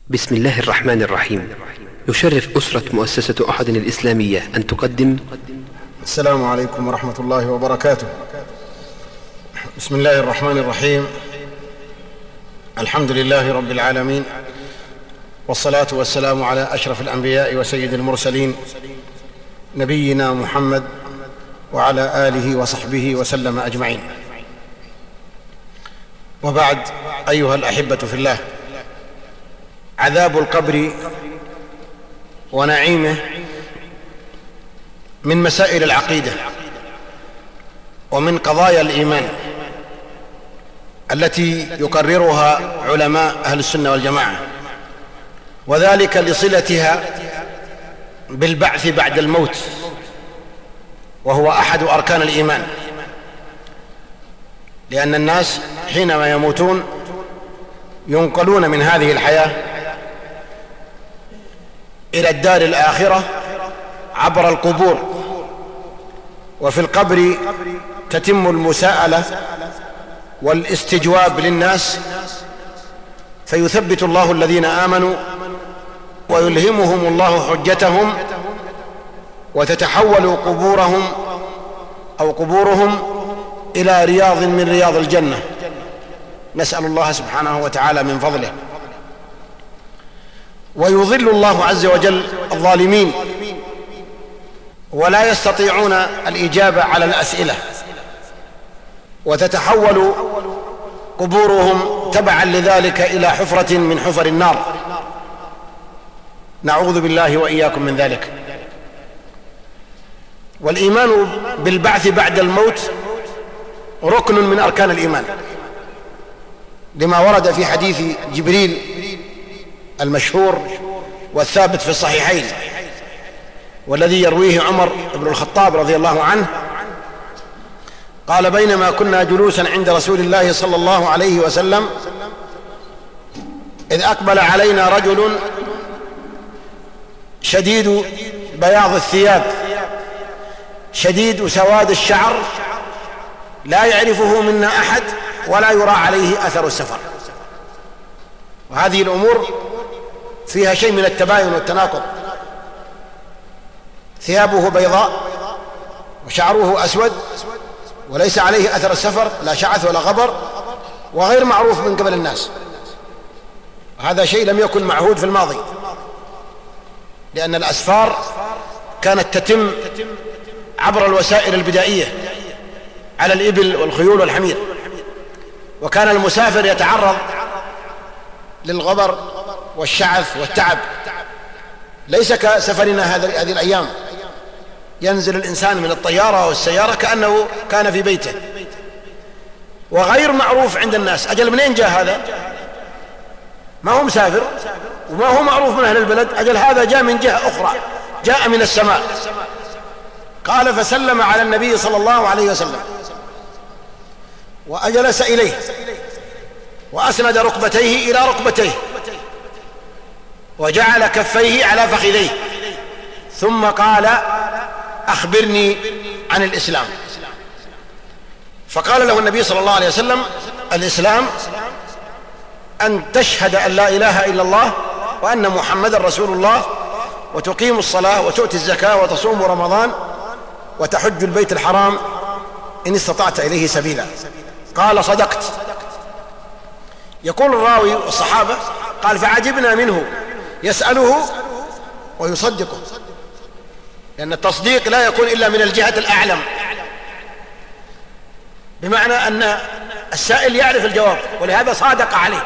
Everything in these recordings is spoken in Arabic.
بسم الله الرحمن الرحيم. يشرف أسرة مؤسسة أحد الإسلامية أن تقدم. السلام عليكم ورحمة الله وبركاته. بسم الله الرحمن الرحيم. الحمد لله رب العالمين، والصلاة والسلام على أشرف الأنبياء وسيد المرسلين نبينا محمد وعلى آله وصحبه وسلم أجمعين. وبعد، أيها الأحبة في الله، عذاب القبر ونعيمه من مسائل العقيدة ومن قضايا الإيمان التي يقررها علماء أهل السنة والجماعة، وذلك لصلتها بالبعث بعد الموت، وهو أحد أركان الإيمان، لأن الناس حينما يموتون ينقلون من هذه الحياة إلى الدار الآخرة عبر القبور، وفي القبر تتم المساءلة والاستجواب للناس، فيثبت الله الذين آمنوا ويلهمهم الله حجتهم، وتتحول قبورهم إلى رياض من رياض الجنة. نسأل الله سبحانه وتعالى من فضله. ويضل الله عز وجل الظالمين ولا يستطيعون الإجابة على الأسئلة، وتتحول قبورهم تبعا لذلك إلى حفرة من حفر النار، نعوذ بالله وإياكم من ذلك. والإيمان بالبعث بعد الموت ركن من أركان الإيمان، لما ورد في حديث جبريل المشهور والثابت في الصحيحين، والذي يرويه عمر بن الخطاب رضي الله عنه، قال: بينما كنا جلوسا عند رسول الله صلى الله عليه وسلم إذ أقبل علينا رجل شديد بياض الثياب شديد سواد الشعر، لا يعرفه منا أحد ولا يرى عليه أثر السفر. وهذه الأمور فيها شيء من التباين والتناقض، ثيابه بيضاء وشعره أسود وليس عليه أثر السفر، لا شعث ولا غبر، وغير معروف من قبل الناس. هذا شيء لم يكن معهود في الماضي، لأن الأسفار كانت تتم عبر الوسائل البدائية على الإبل والخيول والحمير، وكان المسافر يتعرض للغبر والشعث والتعب، ليس كسفرنا هذه الأيام، ينزل الإنسان من الطيارة والسيارة كأنه كان في بيته، وغير معروف عند الناس. أجل منين جاء هذا؟ ما هو مسافر وما هو معروف من أهل البلد، أجل هذا جاء من جهة أخرى، جاء من السماء. قال: فسلم على النبي صلى الله عليه وسلم وأجلس إليه وأسند ركبتيه إلى ركبتيه وجعل كفيه على فخذيه، ثم قال: أخبرني عن الإسلام. فقال له النبي صلى الله عليه وسلم: الإسلام أن تشهد أن لا إله إلا الله وأن محمد رسول الله، وتقيم الصلاة وتؤتي الزكاة وتصوم رمضان وتحج البيت الحرام إن استطعت إليه سبيلا. قال: صدقت. يقول الراوي والصحابة: قال: فعجبنا منه يسأله ويصدقه، لأن التصديق لا يكون إلا من الجهة الأعلم، بمعنى أن السائل يعرف الجواب ولهذا صادق عليه.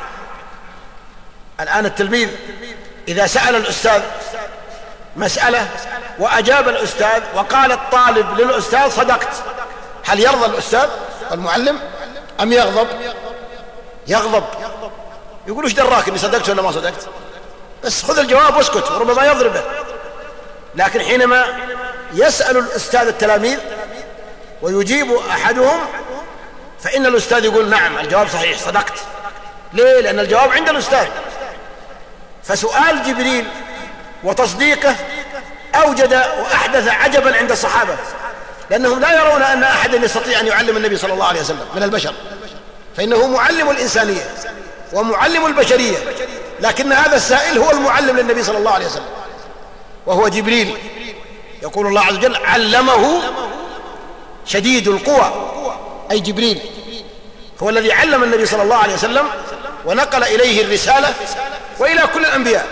الآن التلميذ إذا سأل الأستاذ مسألة وأجاب الأستاذ وقال الطالب للأستاذ: صدقت، هل يرضى الأستاذ المعلم أم يغضب؟ يغضب، يقول: ايش دراك اني صدقت ولا ما صدقت؟ بس خذ الجواب واسكت، وربما يضربه. لكن حينما يسأل الأستاذ التلاميذ ويجيب أحدهم، فإن الأستاذ يقول: نعم، الجواب صحيح، صدقت. ليه؟ لأن الجواب عند الأستاذ. فسؤال جبريل وتصديقه أوجد وأحدث عجبا عند الصحابة، لأنهم لا يرون أن أحدا يستطيع أن يعلم النبي صلى الله عليه وسلم من البشر، فإنه معلم الإنسانية ومعلم البشرية، لكن هذا السائل هو المعلم للنبي صلى الله عليه وسلم، وهو جبريل. يقول الله عز وجل: علمه شديد القوى، أي جبريل هو الذي علم النبي صلى الله عليه وسلم ونقل إليه الرسالة وإلى كل الأنبياء.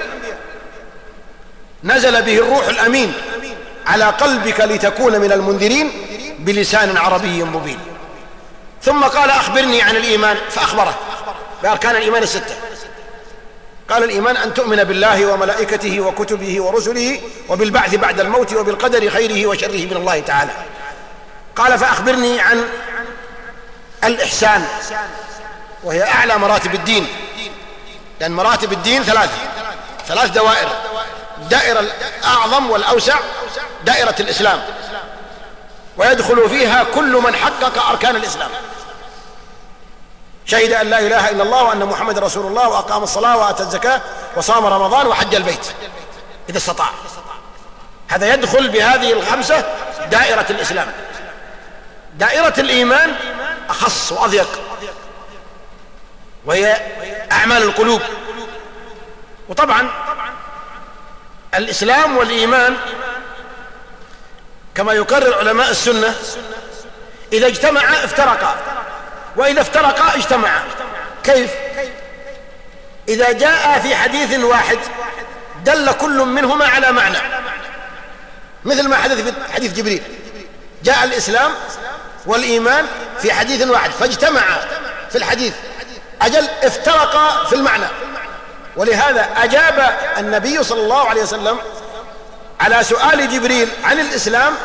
نزل به الروح الأمين على قلبك لتكون من المنذرين بلسان عربي مبين. ثم قال: أخبرني عن الإيمان، فأخبره بأركان الإيمان الستة. قال: الإيمان أن تؤمن بالله وملائكته وكتبه ورسله وبالبعث بعد الموت وبالقدر خيره وشره من الله تعالى. قال: فأخبرني عن الإحسان، وهي أعلى مراتب الدين، لأن مراتب الدين ثلاث دوائر: الدائرة الأعظم والأوسع دائرة الإسلام، ويدخل فيها كل من حقق أركان الإسلام، شهد أن لا إله إلا الله وأن محمد رسول الله وأقام الصلاة وآتى الزكاة وصام رمضان وحج البيت إذا استطاع. هذا يدخل بهذه الخمسة دائرة الإسلام. دائرة الإيمان أخص وأضيق، وهي أعمال القلوب. وطبعا الإسلام والإيمان كما يقرر علماء السنة إذا اجتمعا افترقا، وإذا افترقا اجتمعا. كيف؟ إذا جاء في حديث واحد دل كل منهما على معنى، مثل ما حدث في حديث جبريل، جاء الإسلام والإيمان في حديث واحد فاجتمعا في الحديث، أجل افترقا في المعنى. ولهذا أجاب النبي صلى الله عليه وسلم على سؤال جبريل عن الإسلام،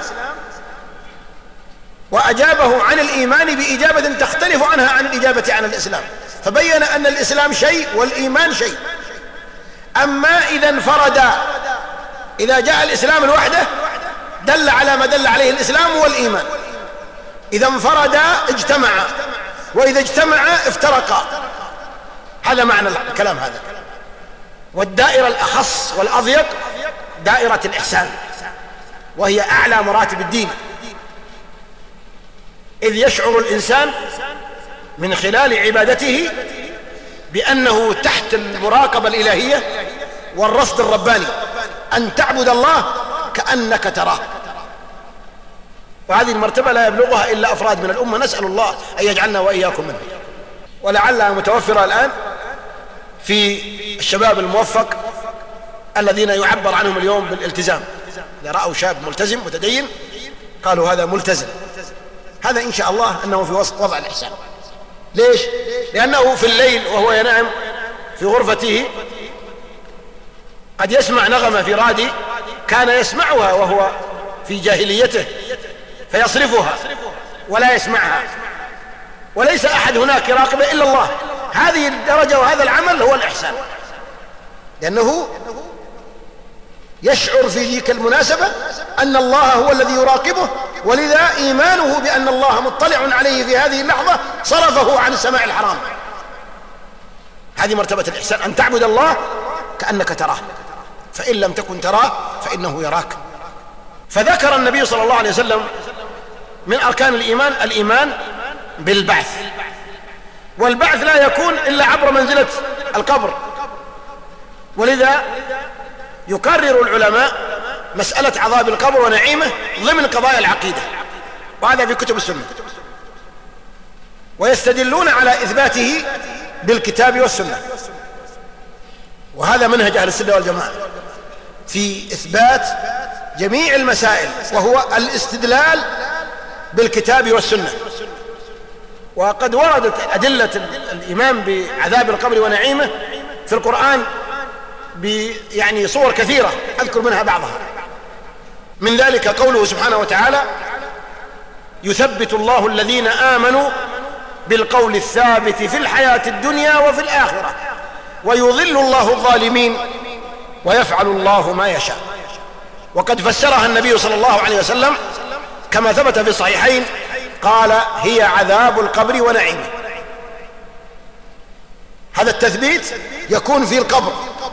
وأجابه عن الإيمان بإجابة تختلف عنها عن الإجابة عن الإسلام، فبين أن الإسلام شيء والإيمان شيء. أما إذا انفردا، إذا جاء الإسلام لوحده دل على ما دل عليه الإسلام والإيمان، إذا انفردا اجتمعا، وإذا اجتمعا افترقا. هذا معنى الكلام هذا. والدائرة الأخص والأضيق دائرة الإحسان، وهي أعلى مراتب الدين، إذ يشعر الإنسان من خلال عبادته بأنه تحت المراقبة الإلهية والرصد الرباني، أن تعبد الله كأنك تراه. وهذه المرتبة لا يبلغها إلا أفراد من الأمة، نسأل الله أن يجعلنا وإياكم منهم. ولعلها متوفرة الآن في الشباب الموفق الذين يعبر عنهم اليوم بالالتزام. إذا رأوا شاب ملتزم متدين قالوا هذا ملتزم. هذا إن شاء الله أنه في وضع الإحسان. ليش؟ لأنه في الليل وهو ينام في غرفته قد يسمع نغمة في رادي كان يسمعها وهو في جاهليته فيصرفها ولا يسمعها، وليس أحد هناك يراقبه إلا الله. هذه الدرجة وهذا العمل هو الإحسان، لأنه يشعر في ذيك المناسبة أن الله هو الذي يراقبه، ولذا إيمانه بأن الله مطلع عليه في هذه اللحظة صرفه عن السماع الحرام. هذه مرتبة الإحسان، أن تعبد الله كأنك تراه، فإن لم تكن تراه فإنه يراك. فذكر النبي صلى الله عليه وسلم من أركان الإيمان الإيمان بالبعث، والبعث لا يكون إلا عبر منزلة القبر. ولذا يكرر العلماء مسألة عذاب القبر ونعيمه ضمن قضايا العقيدة، وهذا في كتب السنة، ويستدلون على إثباته بالكتاب والسنة. وهذا منهج أهل السنة والجماعة في إثبات جميع المسائل، وهو الاستدلال بالكتاب والسنة. وقد وردت أدلة الإيمان بعذاب القبر ونعيمه في القرآن يعني صور كثيرة، أذكر منها بعضها. من ذلك قوله سبحانه وتعالى: يثبت الله الذين آمنوا بالقول الثابت في الحياة الدنيا وفي الآخرة ويضل الله الظالمين ويفعل الله ما يشاء. وقد فسرها النبي صلى الله عليه وسلم كما ثبت في الصحيحين، قال: هي عذاب القبر ونعيمه. هذا التثبيت يكون في القبر،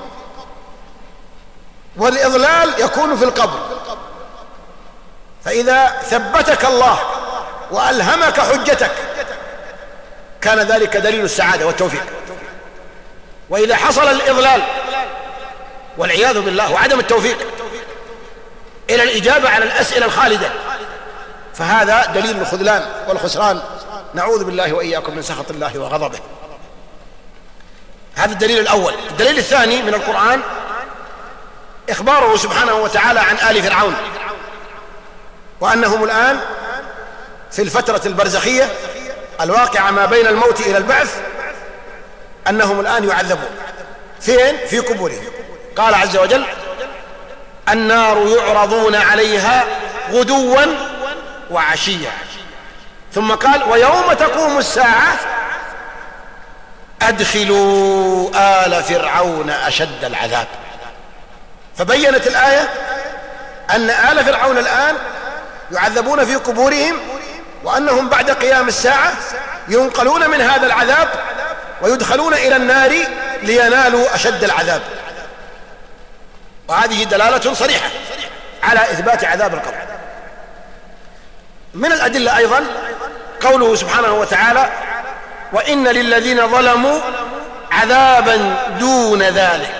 والإضلال يكون في القبر. فإذا ثبتك الله وألهمك حجتك كان ذلك دليل السعادة والتوفيق. وإذا حصل الإضلال والعياذ بالله وعدم التوفيق إلى الإجابة على الأسئلة الخالدة، فهذا دليل الخذلان والخسران، نعوذ بالله وإياكم من سخط الله وغضبه. هذا الدليل الأول. الدليل الثاني من القرآن إخباره سبحانه وتعالى عن آل فرعون، وأنهم الآن في الفترة البرزخية الواقعة ما بين الموت إلى البعث، أنهم الآن يعذبون. فين؟ في قبورهم. قال عز وجل: النار يعرضون عليها غدوا وعشيا. ثم قال: ويوم تقوم الساعة أدخلوا آل فرعون أشد العذاب. فبينت الآية أن آل فرعون الآن يعذبون في قبورهم، وأنهم بعد قيام الساعة ينقلون من هذا العذاب ويدخلون إلى النار لينالوا أشد العذاب. وهذه دلالة صريحة على إثبات عذاب القبر. من الأدلة أيضا قوله سبحانه وتعالى: وإن للذين ظلموا عذابا دون ذلك.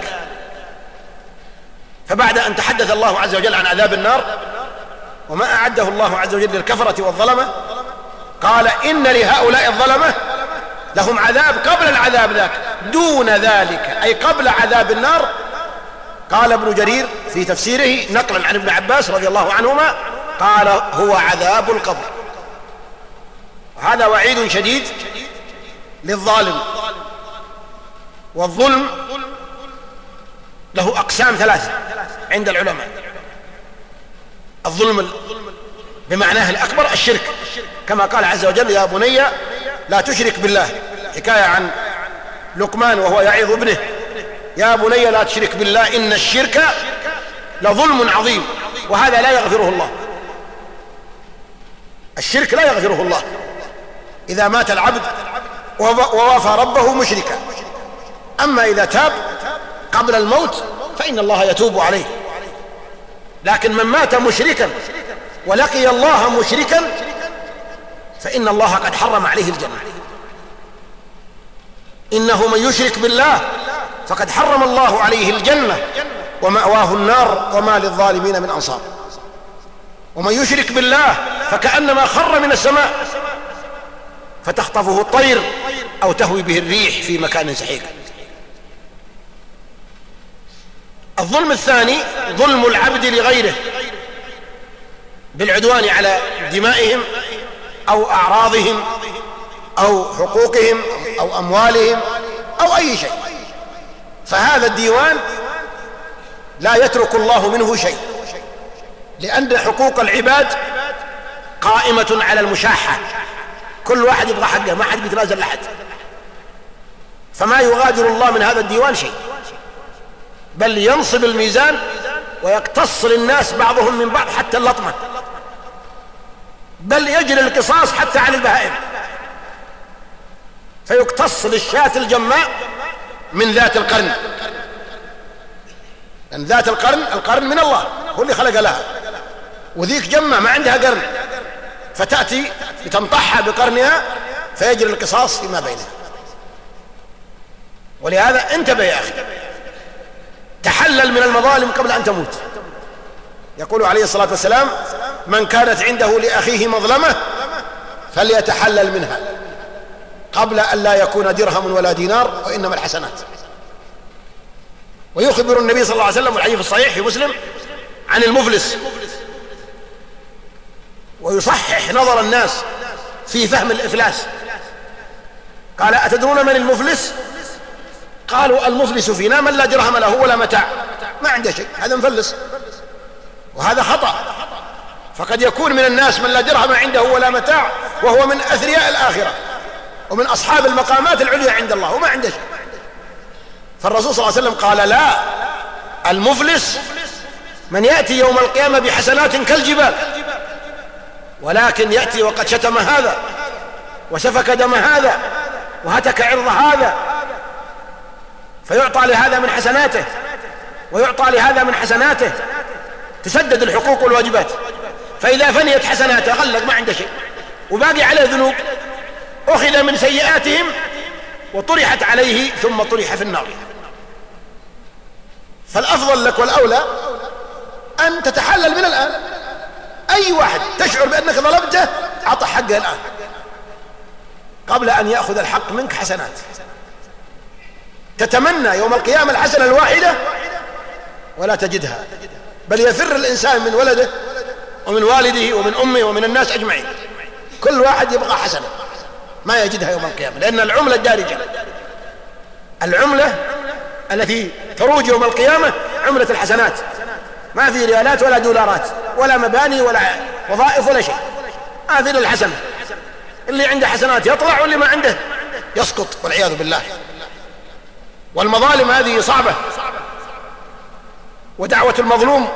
فبعد أن تحدث الله عز وجل عن عذاب النار وما أعده الله عز وجل للكفرة والظلمة، قال: إن لهؤلاء الظلمة لهم عذاب قبل العذاب ذاك دون ذلك، أي قبل عذاب النار. قال ابن جرير في تفسيره نقلا عن ابن عباس رضي الله عنهما قال: هو عذاب القبر. وهذا وعيد شديد للظالم. والظلم له أقسام ثلاثة عند العلماء. الظلم بمعناه الأكبر الشرك، كما قال عز وجل: يا بني لا تشرك بالله، حكاية عن لقمان وهو يعظ ابنه: يا بني لا تشرك بالله إن الشرك لظلم عظيم. وهذا لا يغفره الله، الشرك لا يغفره الله إذا مات العبد ووافى ربه مشركا. أما إذا تاب قبل الموت فإن الله يتوب عليه. لكن من مات مشركا ولقي الله مشركا فإن الله قد حرم عليه الجنة. إنه من يشرك بالله فقد حرم الله عليه الجنة ومأواه النار وما للظالمين من أنصار. ومن يشرك بالله فكأنما خر من السماء فتخطفه الطير أو تهوي به الريح في مكان سحيق. الظلم الثاني ظلم العبد لغيره بالعدوان على دمائهم أو أعراضهم أو حقوقهم أو أموالهم أو أي شيء. فهذا الديوان لا يترك الله منه شيء، لأن حقوق العباد قائمة على المشاحة، كل واحد يبغى حقه، ما حد بيتنازل لحد. فما يغادر الله من هذا الديوان شيء، بل ينصب الميزان ويقتص للناس بعضهم من بعض حتى اللطمة، بل يجري القصاص حتى عن البهائم، فيقتص للشاة الجماء من ذات القرن. لأن ذات القرن من الله، هو اللي خلق لها، وذيك جمة ما عندها قرن، فتأتي لتنطحها بقرنها فيجري القصاص فيما بينها. ولهذا انتبه يا أخي، تحلل من المظالم قبل أن تموت. يقول عليه الصلاة والسلام: من كانت عنده لأخيه مظلمة فليتحلل منها قبل أن لا يكون درهم ولا دينار، وإنما الحسنات. ويخبر النبي صلى الله عليه وسلم والحديث الصحيح في مسلم عن المفلس، ويصحح نظر الناس في فهم الإفلاس. قال: أتدرون من المفلس؟ قالوا: المفلس فينا من لا درهم له ولا متاع، ما عنده شيء، هذا مفلس. وهذا خطأ، فقد يكون من الناس من لا درهم عنده ولا متاع وهو من أثرياء الآخرة ومن أصحاب المقامات العليا عند الله وما عنده شيء. فالرسول صلى الله عليه وسلم قال: لا، المفلس من يأتي يوم القيامة بحسنات كالجبال، ولكن يأتي وقد شتم هذا وسفك دم هذا وهتك عرض هذا، فيعطى لهذا من حسناته ويعطى لهذا من حسناته، تسدد الحقوق والواجبات. فإذا فنيت حسناته غلق، ما عنده شيء وباقي عليه ذنوب، أخذ من سيئاتهم وطرحت عليه ثم طرح في النار. فالأفضل لك والأولى أن تتحلل من الآن. أي واحد تشعر بأنك ظلمته أعطى حقه الآن قبل أن يأخذ الحق منك حسنات. تتمنى يوم القيامة الحسنة الواحدة ولا تجدها، بل يفر الإنسان من ولده ومن والده ومن أمه ومن الناس أجمعين، كل واحد يبغى حسنة ما يجدها يوم القيامة، لأن العملة الدارجة، العملة التي تروج يوم القيامة عملة الحسنات، ما في ريالات ولا دولارات ولا مباني ولا وظائف ولا شيء، ما في الحسنة. اللي عنده حسنات يطلع واللي ما عنده يسقط والعياذ بالله. والمظالم هذه صعبة، ودعوة المظلوم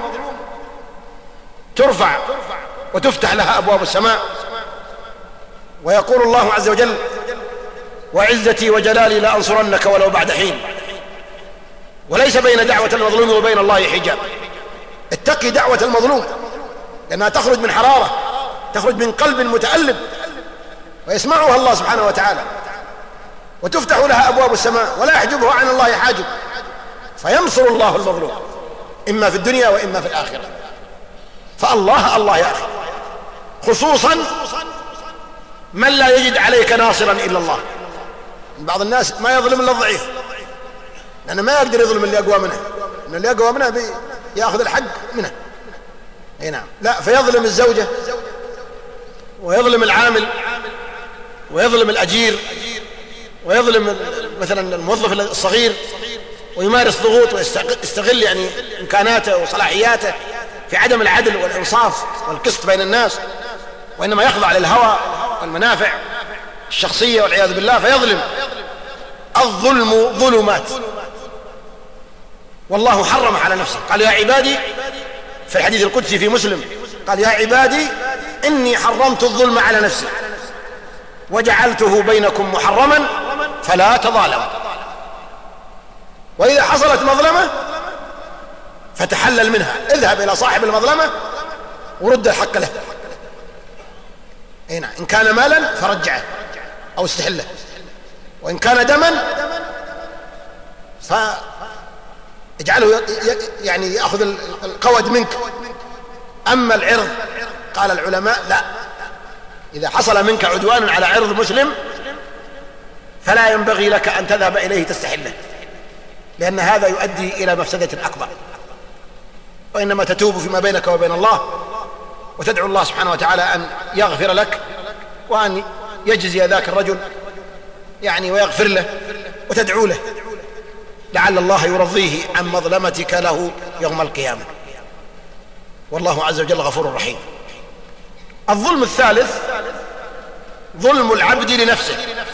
ترفع وتفتح لها أبواب السماء. ويقول الله عز وجل: وعزتي وجلالي لأنصرنك ولو بعد حين. وليس بين دعوة المظلوم وبين الله حجاب. اتقي دعوة المظلوم لأنها تخرج من حرارة، تخرج من قلب متألم ويسمعها الله سبحانه وتعالى، وتفتح لها أبواب السماء ولا يحجبه عن الله حاجب، فينصر الله المظلوم إما في الدنيا وإما في الآخرة. فالله يا أخي، خصوصا من لا يجد عليك ناصرا إلا الله. بعض الناس ما يظلم إلا الضعيف، لأنه ما يقدر يظلم اللي أقوى منه، إن اللي أقوى منه يأخذ الحق منه. أي نعم، لا، فيظلم الزوجة ويظلم العامل ويظلم الأجير ويظلم مثلا الموظف الصغير، ويمارس ضغوط ويستغل يعني إمكاناته وصلاحياته في عدم العدل والإنصاف والقسط بين الناس، وإنما يخضع للهوى والمنافع الشخصية والعياذ بالله فيظلم. الظلم ظلمات، والله حرم على نفسه، قال: يا عبادي، في الحديث القدسي في مسلم قال: يا عبادي إني حرمت الظلم على نفسي وجعلته بينكم محرما فلا تظالموا. وإذا حصلت مظلمة فتحلل منها، اذهب إلى صاحب المظلمة ورد الحق له. هنا إن كان مالا فرجعه أو استحله، وإن كان دما فاجعله يعني يأخذ القود منك. أما العرض قال العلماء لا، إذا حصل منك عدوان على عرض مسلم فلا ينبغي لك أن تذهب إليه تستحله، لأن هذا يؤدي إلى مفسدة أكبر، وإنما تتوب فيما بينك وبين الله وتدعو الله سبحانه وتعالى أن يغفر لك وأن يجزي ذاك الرجل يعني ويغفر له، وتدعو له لعل الله يرضيه عن مظلمتك له يوم القيامة، والله عز وجل غفور رحيم. الظلم الثالث ظلم العبد لنفسه،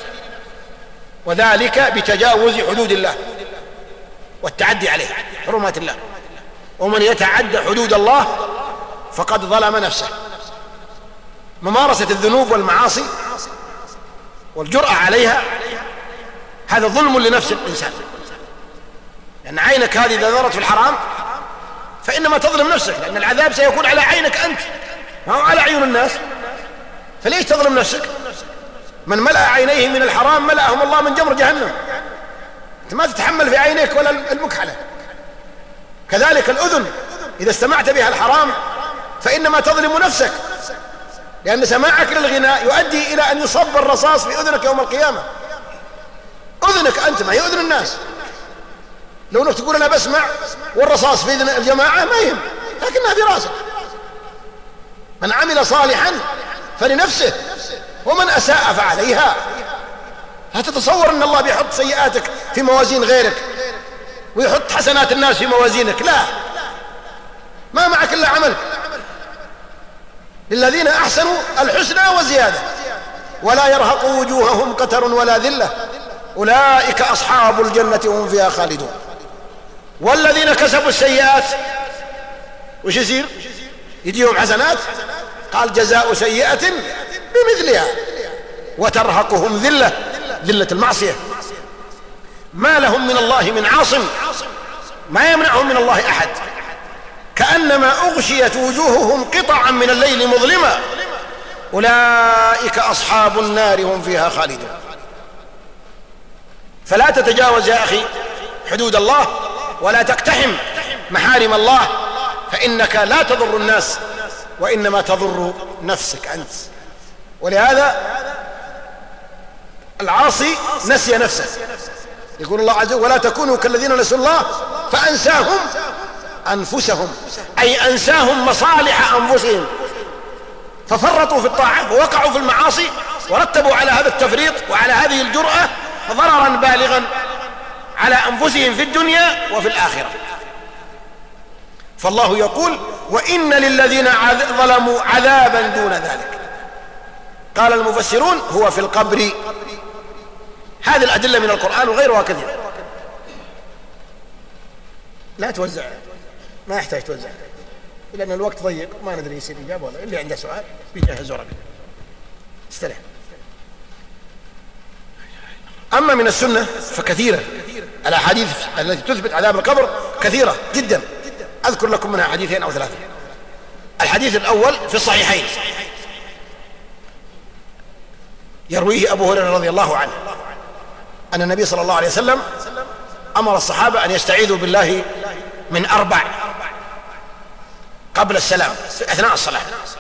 وذلك بتجاوز حدود الله والتعدي عليه، حرمات الله. ومن يتعدى حدود الله فقد ظلم نفسه. ممارسة الذنوب والمعاصي والجرأة عليها هذا ظلم لنفس الإنسان، لأن عينك هذه إذا نظرت في الحرام فإنما تظلم نفسك، لأن العذاب سيكون على عينك أنت ما هو على عيون الناس، فليش تظلم نفسك؟ من ملأ عينيه من الحرام ملأهم الله من جمر جهنم. أنت ما تتحمل في عينيك ولا المكحلة. كذلك الأذن إذا استمعت بها الحرام فإنما تظلم نفسك، لأن سماعك للغناء يؤدي إلى أن يصب الرصاص في أذنك يوم القيامة. أذنك أنت ما هي أذن الناس. لو أنك تقول أنا بسمع والرصاص في أذن الجماعة ما يهم، لكنها في راسك. من عمل صالحا فلنفسه ومن أساء فعليها. لا تتصور أن الله بيحط سيئاتك في موازين غيرك ويحط حسنات الناس في موازينك، لا، ما معك إلا عملك. للذين أحسنوا الحسنى وزيادة ولا يرهق وجوههم قتر ولا ذلة أولئك أصحاب الجنة وهم فيها خالدون. والذين كسبوا السيئات وش يصير؟ يجيهم حسنات، قال جزاء سيئة بمثلها وترهقهم ذلة، ذلة المعصية، ما لهم من الله من عاصم، ما يمنعهم من الله أحد، كأنما أغشيت وجوههم قطعا من الليل مظلمة أولئك أصحاب النار هم فيها خالدون. فلا تتجاوز يا أخي حدود الله ولا تقتحم محارم الله، فإنك لا تضر الناس وإنما تضر نفسك أنت. ولهذا العاصي نسي نفسه. يقول الله عز وجل: ولا تكونوا كالذين نسوا الله فأنساهم أنفسهم، أي أنساهم مصالح أنفسهم، ففرطوا في الطاعة ووقعوا في المعاصي ورتبوا على هذا التفريط وعلى هذه الجرأة ضررا بالغا على أنفسهم في الدنيا وفي الآخرة. فالله يقول: وإن للذين ظلموا عذابا دون ذلك. قال المفسرون: هو في القبر. هذه الأدلة من القرآن وغيرها كثيرة. لا توزع، ما يحتاج توزع، لأن الوقت ضيق، ما ندري يصير إجابة ولا. اللي عنده سؤال بيجهز ورقة. استريح. أما من السنة فكثيرة، الأحاديث التي تثبت عذاب القبر كثيرة جدا. أذكر لكم منها حديثين أو ثلاثة. الحديث الأول في الصحيحين، يرويه أبو هريرة رضي الله عنه أن النبي صلى الله عليه وسلم أمر الصحابة أن يستعيذوا بالله من 4 قبل السلام أثناء الصلاة: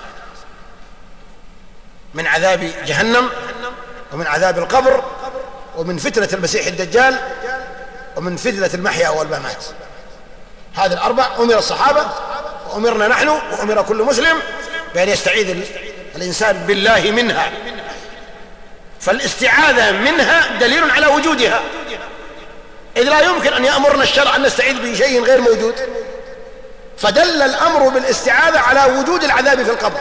من عذاب جهنم، ومن عذاب القبر، ومن فتنة المسيح الدجال، ومن فتنة المحيا والممات. هذه ال4 أمر الصحابة وأمرنا نحن وأمر كل مسلم بأن يستعيذ الإنسان بالله منها. فالاستعاذة منها دليل على وجودها، إذ لا يمكن أن يأمرنا الشرع أن نستعيذ بشيء غير موجود، فدل الأمر بالاستعاذة على وجود العذاب في القبر.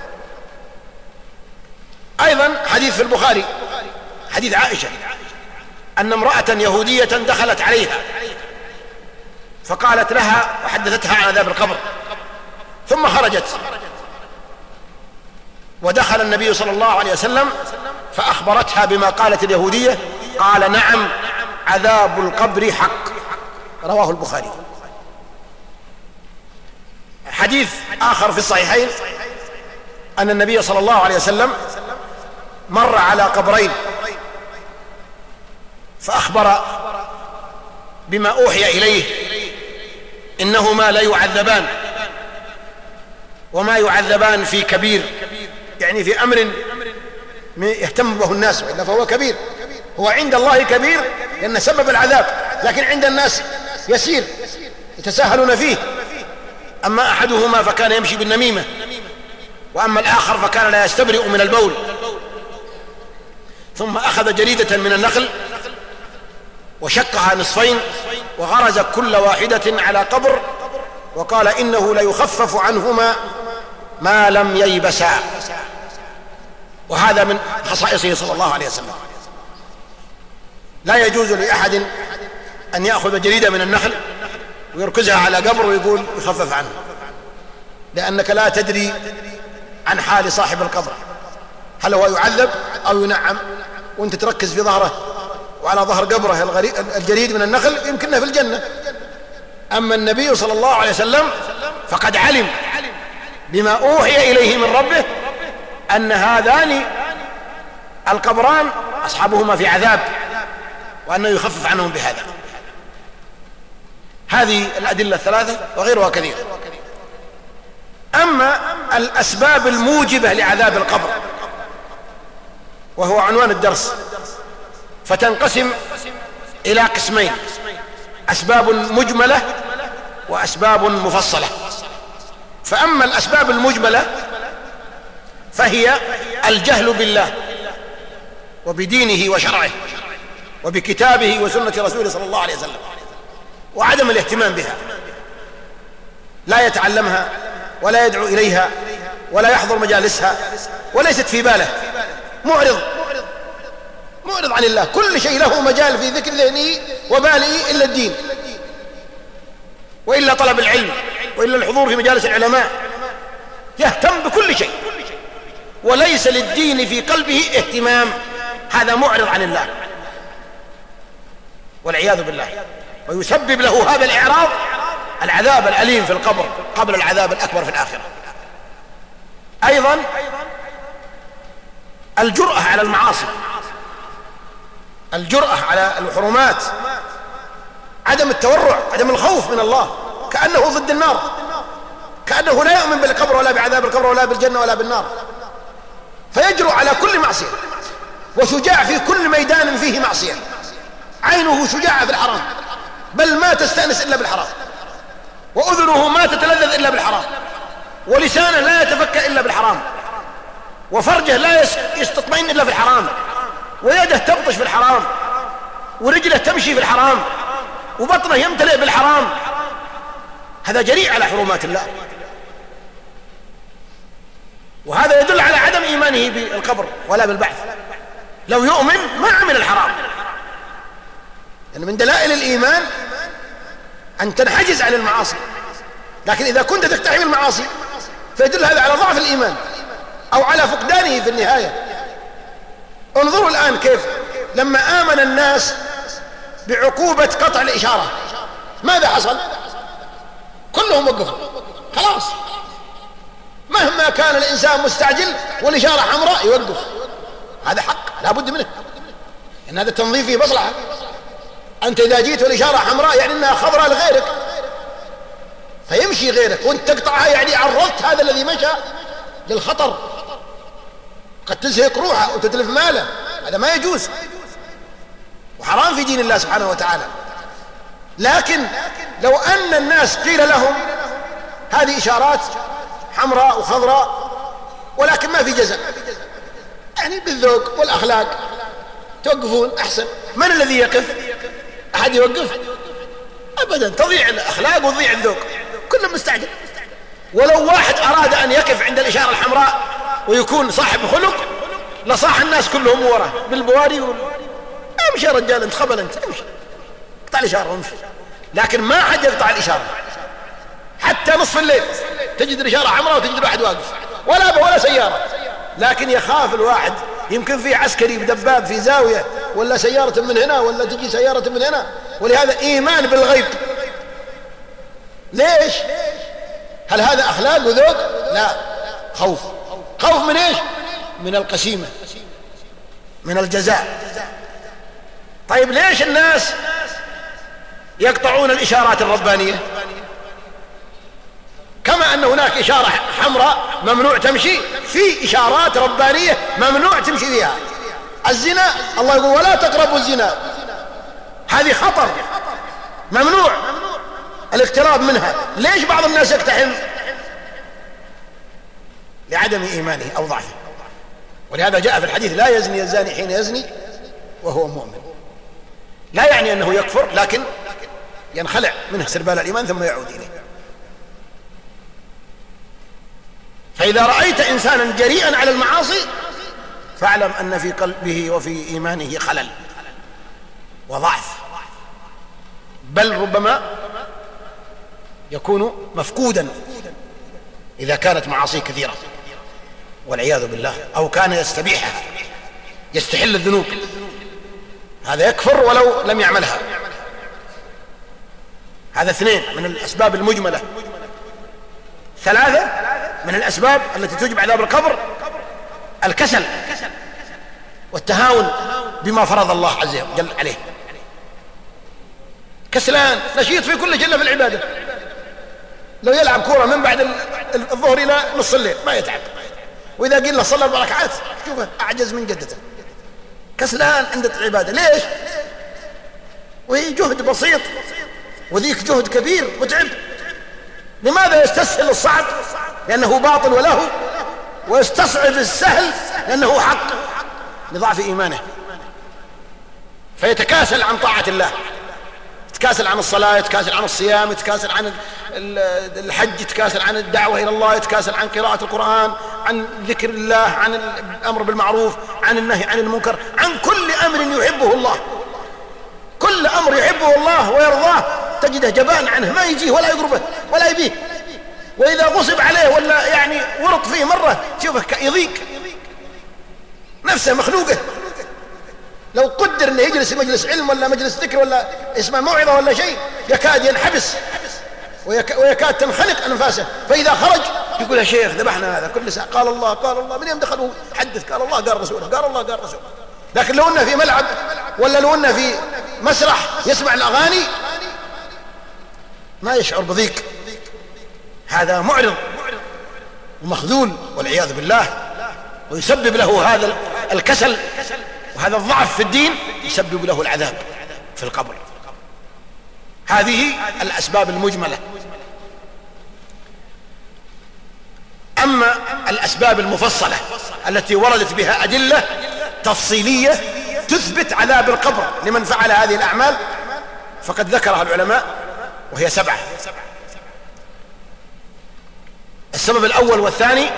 أيضا حديث في البخاري، حديث عائشة أن امرأة يهودية دخلت عليها فقالت لها وحدثتها عن عذاب القبر، ثم خرجت ودخل النبي صلى الله عليه وسلم فأخبرتها بما قالت اليهودية، قال: نعم، عذاب القبر حق. رواه البخاري. حديث آخر في الصحيحين أن النبي صلى الله عليه وسلم مر على قبرين فأخبر بما أوحي إليه إنهما لا يعذبان، وما يعذبان في كبير، يعني في أمر يهتم به الناس، وإلا فهو كبير. هو عند الله كبير لأن سبب العذاب، لكن عند الناس يسير يتساهلون فيه. أما أحدهما فكان يمشي بالنميمة، وأما الآخر فكان لا يستبرئ من البول. ثم أخذ جريدة من النخل وشقها نصفين وغرز كل واحدة على قبر، وقال: إنه ليخفف عنهما ما لم ييبسا. وهذا من خصائصه صلى الله عليه وسلم. لا يجوز لأحد أن يأخذ جريدة من النخل ويركزها على قبر ويقول يخفف عنه، لأنك لا تدري عن حال صاحب القبر، هل هو يعذب أو ينعم، وانت تركز في ظهره وعلى ظهر قبره الجريد من النخل يمكنه في الجنة. أما النبي صلى الله عليه وسلم فقد علم بما أوحي إليه من ربه أن هذان القبران أصحابهما في عذاب، وأنه يخفف عنهم بهذا. هذه الأدلة الثلاثة وغيرها كثير. أما الأسباب الموجبة لعذاب القبر، وهو عنوان الدرس، فتنقسم إلى قسمين: أسباب مجملة وأسباب مفصلة. فأما الأسباب المجملة فهي الجهل بالله وبدينه وشرعه وبكتابه وسنة رسوله صلى الله عليه وسلم، وعدم الاهتمام بها، لا يتعلمها ولا يدعو إليها ولا يحضر مجالسها، وليست في باله، معرض عن الله. كل شيء له مجال في ذكر ذهنه وباله إلا الدين، وإلا طلب العلم، وإلا الحضور في مجالس العلماء. يهتم بكل شيء وليس للدين في قلبه اهتمام. هذا معرض عن الله والعياذ بالله، ويسبب له هذا الإعراض العذاب الأليم في القبر قبل العذاب الأكبر في الآخرة. أيضا الجرأة على المعاصي، الجرأة على الحرمات، عدم التورع، عدم الخوف من الله، كأنه ضد النار، كأنه لا يؤمن بالقبر ولا بعذاب القبر ولا بالجنة ولا بالنار، فيجرؤ على كل معصية، وشجاع في كل ميدان فيه معصية، عينه شجاعة في الحرام، بل ما تستأنس إلا بالحرام، وأذنه ما تتلذذ إلا بالحرام، ولسانه لا يتفكى إلا بالحرام، وفرجه لا يستطمئن إلا في الحرام، ويده تبطش في الحرام، ورجله تمشي في الحرام، وبطنه يمتلئ بالحرام. هذا جريء على حرمات الله، وهذا يدل على عدم إيمانه بالقبر ولا بالبعث. لو يؤمن ما عمل الحرام، يعني من دلائل الإيمان أن تنحجز عن المعاصي، لكن إذا كنت تقتحم المعاصي فيدل هذا على ضعف الإيمان أو على فقدانه في النهاية. انظروا الآن كيف لما آمن الناس بعقوبة قطع الإشارة ماذا حصل؟ كلهم وقفوا، خلاص، مهما كان الإنسان مستعجل والإشارة حمراء يوقف، هذا حق لا بد منه، إن هذا التنظيف فيه مصلحة. أنت إذا جيت والإشارة حمراء يعني أنها خضراء لغيرك فيمشي غيرك، وأنت تقطعها يعني عرضت هذا الذي مشى للخطر، قد تزهق روحه وتتلف ماله، هذا ما يجوز وحرام في دين الله سبحانه وتعالى. لكن لو أن الناس قيل لهم هذه إشارات حمراء وخضراء ولكن ما في جزاء، يعني بالذوق والأخلاق توقفون أحسن، من الذي يقف؟ أحد يوقف؟ أبدا، تضيع الأخلاق وتضيع الذوق، كله مستعجل. ولو واحد أراد أن يقف عند الإشارة الحمراء ويكون صاحب خلق لصاح الناس كلهم وراه بالبواري امشي يا رجال، انت خبل، انت امشي اقطع الإشارة وامشي. لكن ما حد يقطع الإشارة، حتى نصف الليل تجد الإشارة حمراء وتجد واحد واقف ولا سيارة، لكن يخاف الواحد يمكن في عسكري بدباب في زاوية ولا سيارة من هنا ولا تجي سيارة من هنا، ولهذا إيمان بالغيب. ليش؟ هل هذا أخلاق وذوق؟ لا، خوف من إيش؟ من القسيمة، من الجزاء. طيب ليش الناس يقطعون الإشارات الربانية؟ كما أن هناك إشارة حمراء ممنوع تمشي، في إشارات ربانية ممنوع تمشي فيها. الزنا الله يقول ولا تقربوا الزنا، هذه خطر ممنوع الاقتراب منها. ليش بعض الناس يقتحم؟ لعدم إيمانه أو ضعفه. ولهذا جاء في الحديث لا يزني الزاني حين يزني وهو مؤمن. لا يعني أنه يكفر، لكن ينخلع منه سربال الإيمان ثم يعود إليه. فإذا رأيت إنسانا جريئا على المعاصي فاعلم أن في قلبه وفي إيمانه خلل وضعف، بل ربما يكون مفقودا إذا كانت معاصيه كثيرة والعياذ بالله، أو كان يستبيحها، يستحل الذنوب، هذا يكفر ولو لم يعملها. هذا 2 من الأسباب المجملة. 3 من الأسباب التي توجب عذاب القبر: الكسل والتهاون بما فرض الله عز وجل عليه. كسلان نشيط في كل جلة في العبادة، لو يلعب كورة من بعد الظهر إلى نص الليل ما يتعب، وإذا قيل له صلى 4 ركعات شوفه أعجز من جدته. كسلان عند العبادة. ليش؟ وهي جهد بسيط وذيك جهد كبير متعب. لماذا يستسهل الصعب؟ لأنه باطل وله، ويستصعب السهل لأنه حق، لضعف إيمانه، فيتكاسل عن طاعة الله، يتكاسل عن الصلاة، يتكاسل عن الصيام، يتكاسل عن الحج، يتكاسل عن الدعوة إلى الله، يتكاسل عن قراءة القرآن، عن ذكر الله، عن الأمر بالمعروف، عن النهي عن المنكر، عن كل أمر يحبه الله. كل أمر يحبه الله ويرضاه تجده جبان عنه، ما يجيه ولا يقربه ولا يبيه. وإذا غصب عليه ولا يعني ورط فيه مرة تشوفه يضيق نفسه، مخلوقه. لو قدر انه يجلس مجلس علم ولا مجلس ذكر ولا اسمه موعظة ولا شيء يكاد ينحبس ويكاد تنخنق أنفاسه، فإذا خرج يقول يا شيخ ذبحنا هذا كل ساعة، قال الله قال الله، من يوم دخلوا حدث قال الله قال رسوله قال الله قال رسوله. لكن لو انه في ملعب ولا لو أنه في مسرح يسمع الأغاني ما يشعر بضيق. هذا معرض ومخذول والعياذ بالله، ويسبب له هذا الكسل وهذا الضعف في الدين، يسبب له العذاب في القبر. هذه الأسباب المجملة. أما الأسباب المفصلة التي وردت بها أدلة تفصيلية تثبت عذاب القبر لمن فعل هذه الأعمال فقد ذكرها العلماء، وهي 7. السبب الأول والثاني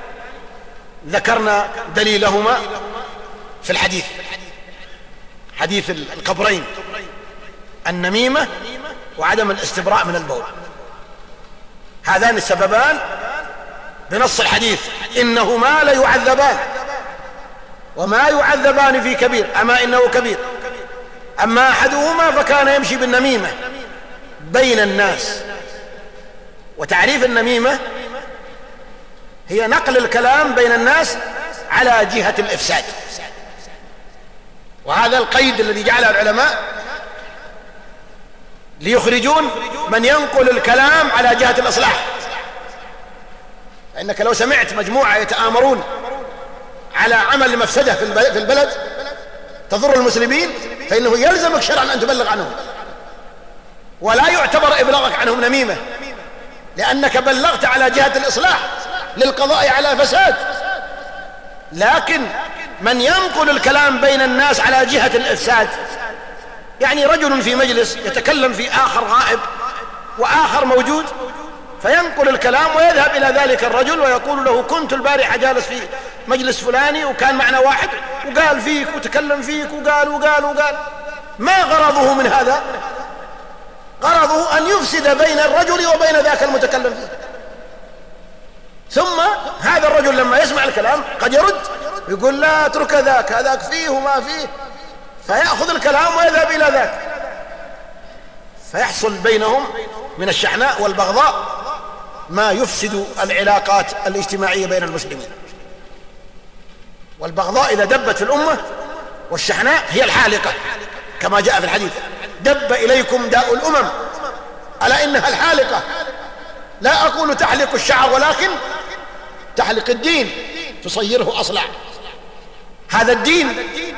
ذكرنا دليلهما في الحديث، حديث القبرين: النميمة وعدم الاستبراء من البول. هذان السببان بنص الحديث: إنهما ليعذبان وما يعذبان في كبير، أما إنه كبير. أما أحدهما فكان يمشي بالنميمة بين الناس. وتعريف النميمة هي نقل الكلام بين الناس على جهة الإفساد، وهذا القيد الذي جعله العلماء ليخرجون من ينقل الكلام على جهة الإصلاح. فإنك لو سمعت مجموعة يتآمرون على عمل مفسدة في البلد تضر المسلمين، فإنه يلزمك شرعا أن تبلغ عنهم، ولا يعتبر إبلاغك عنهم نميمة، لأنك بلغت على جهة الإصلاح للقضاء على فساد. لكن من ينقل الكلام بين الناس على جهة الإفساد، يعني رجل في مجلس يتكلم في آخر غائب وآخر موجود، فينقل الكلام ويذهب إلى ذلك الرجل ويقول له: كنت البارحة جالس في مجلس فلاني وكان معنا واحد وقال فيك وتكلم فيك وقال وقال وقال. ما غرضه من هذا؟ غرضه أن يفسد بين الرجل وبين ذاك المتكلم فيه. ثم هذا الرجل لما يسمع الكلام قد يرد يقول: لا اترك ذاك، هذاك فيه وما فيه، فيأخذ الكلام ويذهب إلى ذاك، فيحصل بينهم من الشحناء والبغضاء ما يفسد العلاقات الاجتماعية بين المسلمين. والبغضاء إذا دبت في الأمة، والشحناء هي الحالقة كما جاء في الحديث: دب إليكم داء الأمم ألا إنها الحالقة. لا أقول تحلق الشعر، ولكن تحلق الدين، تصيره أصلع. هذا الدين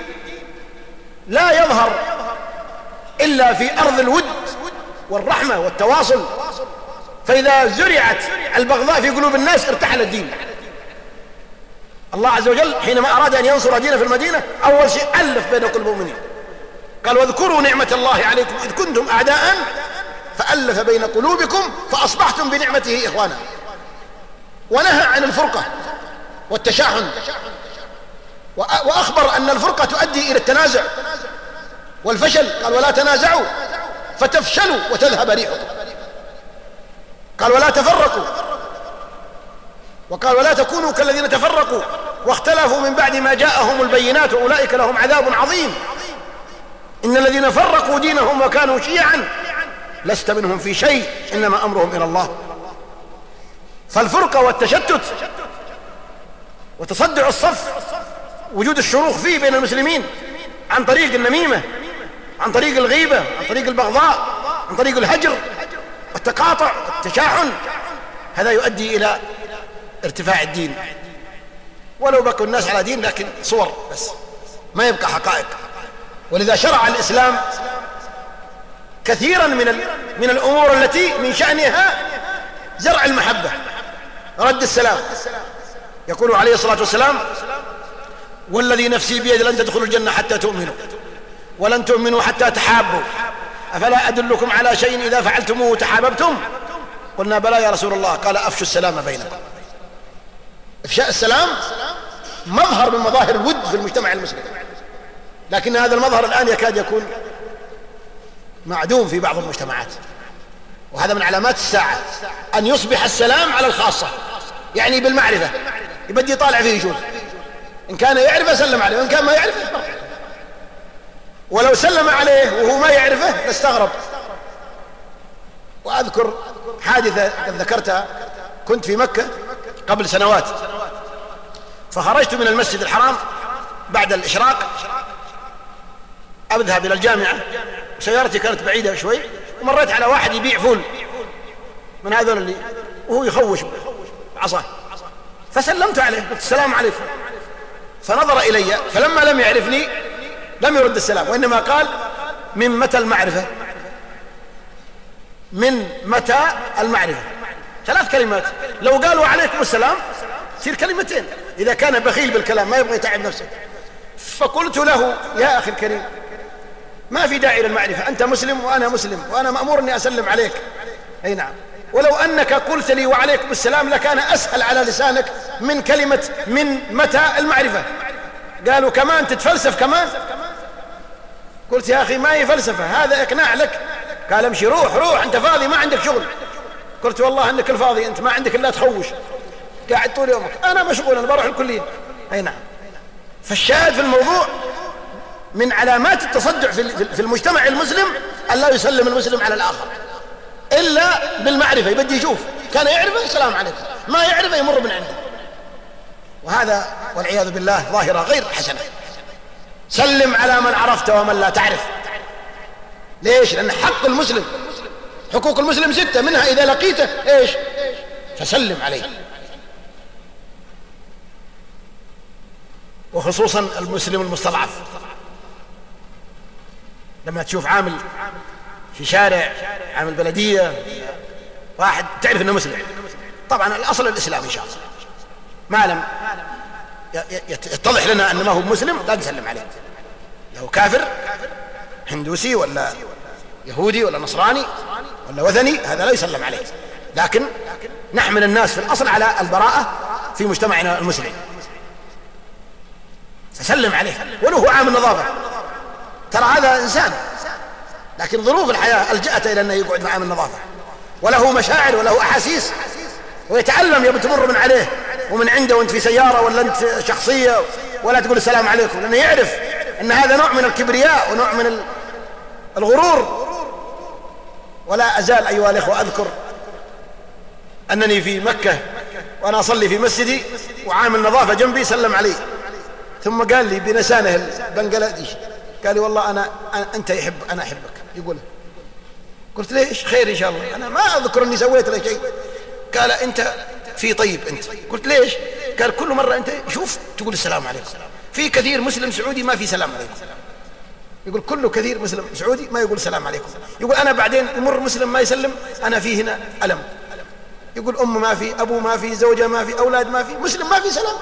لا يظهر إلا في أرض الود والرحمة والتواصل، فإذا زرعت البغضاء في قلوب الناس ارتحل الدين. الله عز وجل حينما أراد أن ينصر دينه في المدينة أول شيء ألف بين قلوب المؤمنين، قال: واذكروا نعمة الله عليكم إذ كنتم أعداء فألف بين قلوبكم فأصبحتم بنعمته إخوانا. ونهى عن الفرقة والتشاحن، وأخبر أن الفرقة تؤدي إلى التنازع والفشل، قال: ولا تنازعوا فتفشلوا وتذهب ريحكم. قال: ولا تفرقوا، وقال: ولا تكونوا كالذين تفرقوا واختلفوا من بعد ما جاءهم البينات وأولئك لهم عذاب عظيم. إن الذين فرقوا دينهم وكانوا شيعا لست منهم في شيء إنما أمرهم إلى الله. فالفرقة والتشتت وتصدع الصف، وجود الشروخ فيه بين المسلمين عن طريق النميمة، عن طريق الغيبة، عن طريق البغضاء، عن طريق الهجر والتقاطع والتشاحن، هذا يؤدي إلى ارتفاع الدين. ولو بقوا الناس على دين لكن صور بس، ما يبقى حقائق. ولذا شرع الإسلام كثيرا من الأمور التي من شأنها زرع المحبة، رد السلام. يقول عليه الصلاة والسلام: والذي نفسي بيد لن تدخلوا الجنة حتى تؤمنوا ولن تؤمنوا حتى تحابوا أفلا أدلكم على شيء إذا فعلتموه تحاببتم؟ قلنا: بلى يا رسول الله. قال: أفشوا السلام بينكم. إفشاء السلام مظهر من مظاهر الود في المجتمع المسلم، لكن هذا المظهر الآن يكاد يكون معدوم في بعض المجتمعات. وهذا من علامات الساعة أن يصبح السلام على الخاصة، يعني بالمعرفة، يبدي يطالع فيه يشوف، إن كان يعرفه سلم عليه، وإن كان ما يعرفه ولو سلم عليه وهو ما يعرفه لاستغرب. وأذكر حادثة قد ذكرتها، كنت في مكة قبل سنوات، فخرجت من المسجد الحرام بعد الإشراق أذهب إلى الجامعة وسيارتي كانت بعيدة شوي، ومريت على واحد يبيع فول من هذول اللي وهو يخوش بعصاه، فسلمت عليه قلت السلام عليكم، فنظر إلي فلما لم يعرفني لم يرد السلام، وإنما قال من متى المعرفة؟ من متى المعرفة؟ 3 كلمات، لو قالوا عليكم السلام تصير كلمتين، إذا كان بخيل بالكلام ما يبغى يتعب نفسه. فقلت له يا أخي الكريم ما في داعي للمعرفة، أنت مسلم وأنا مسلم وأنا مأمور أني أسلم عليك، أي نعم، ولو أنك قلت لي وعليكم السلام لكان أسهل على لسانك من كلمة من متى المعرفة. قالوا كمان تتفلسف كمان؟ قلت يا أخي ما هي فلسفة، هذا إقناع لك. قال امشي روح أنت فاضي ما عندك شغل. قلت والله أنك الفاضي أنت ما عندك إلا تخوش، قاعد طول يومك، أنا مشغول أنا بروح الكلية. أي نعم. فالشاهد في الموضوع من علامات التصدع في المجتمع المسلم أن لا يسلم المسلم على الآخر إلا بالمعرفة، يبدي يشوف كان يعرفه السلام عليكم، ما يعرفه يمر من عنده، وهذا والعياذ بالله ظاهرة غير حسنة. سلم على من عرفت ومن لا تعرف. ليش؟ لأن حق المسلم، حقوق المسلم 6، منها إذا لقيته إيش؟ فسلم عليه، وخصوصا المسلم المستضعف. لما تشوف عامل في شارع، عامل بلدية، واحد تعرف انه مسلم، طبعا الاصل الاسلام ان شاء الله، ما لم يتضح لنا انه ما هو مسلم لا نسلم عليه. لو كافر هندوسي ولا يهودي ولا نصراني ولا وثني هذا لا يسلم عليه، لكن نحمل الناس في الاصل على البراءة في مجتمعنا المسلم، فسلم عليه ولو هو عامل نظافة، ترى هذا انسان، لكن ظروف الحياة ألجأته إلى أنه يقعد مع النظافة، وله مشاعر وله أحاسيس، ويتعلم يبي تمر من عليه ومن عنده وانت في سيارة ولا انت شخصية ولا تقول السلام عليكم، لأنه يعرف أن هذا نوع من الكبرياء ونوع من الغرور. ولا أزال أيها الأخوة أذكر أنني في مكة وأنا أصلي في مسجدي وعامل نظافة جنبي سلم علي، ثم قال لي بلسانه البنغلاديشي، قال لي والله أنت أنا أحبك. يقول قلت ليش؟ خير إن شاء الله، أنا ما أذكر أني سويت له شيء. قال أنت في طيب أنت. قلت ليش؟ قال كل مرة أنت شوف تقول السلام عليكم، في كثير مسلم سعودي ما في سلام عليكم. يقول كله كثير مسلم سعودي ما يقول السلام عليكم. يقول أنا بعدين يمر مسلم ما يسلم أنا في هنا ألم. يقول أم ما في، أبو ما في، زوجة ما في، أولاد ما في، مسلم ما في سلام.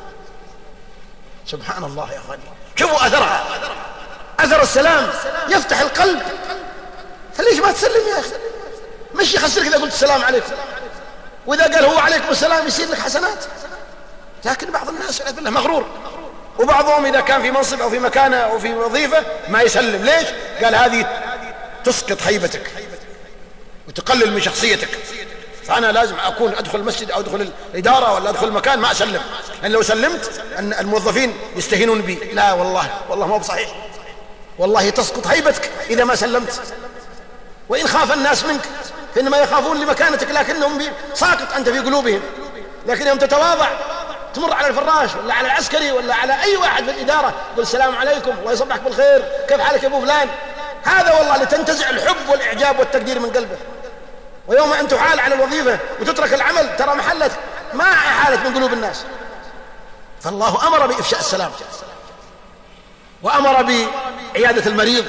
سبحان الله يا أخواني، شوفوا أثرها، أثر السلام يفتح القلب. فليش ما تسلم يا أخي؟ مش يخسرك إذا قلت السلام عليكم، وإذا قال هو عليكم السلام يصير لك حسنات. لكن بعض الناس والعياذ بالله مغرور، وبعضهم إذا كان في منصب أو في مكانة أو في وظيفة ما يسلم. ليش؟ قال هذه تسقط هيبتك وتقلل من شخصيتك، فأنا لازم أكون أدخل المسجد أو أدخل الإدارة ولا أدخل المكان ما أسلم، لأن لو سلمت أن الموظفين يستهينون بي. لا والله ما هو بصحيح، والله تسقط هيبتك إذا ما سلمت. وإن خاف الناس منك فإنما يخافون لمكانتك، لكنهم ساقط أنت في قلوبهم. لكن يوم تتواضع تمر على الفراش ولا على العسكري ولا على أي واحد في الإدارة قل السلام عليكم الله يصبحك بالخير، كيف حالك يا أبو فلان، هذا والله لتنتزع الحب والإعجاب والتقدير من قلبه. ويوم أن تحال على الوظيفة وتترك العمل ترى محلك ما حالت من قلوب الناس. فالله أمر بإفشاء السلام، وأمر بعيادة المريض،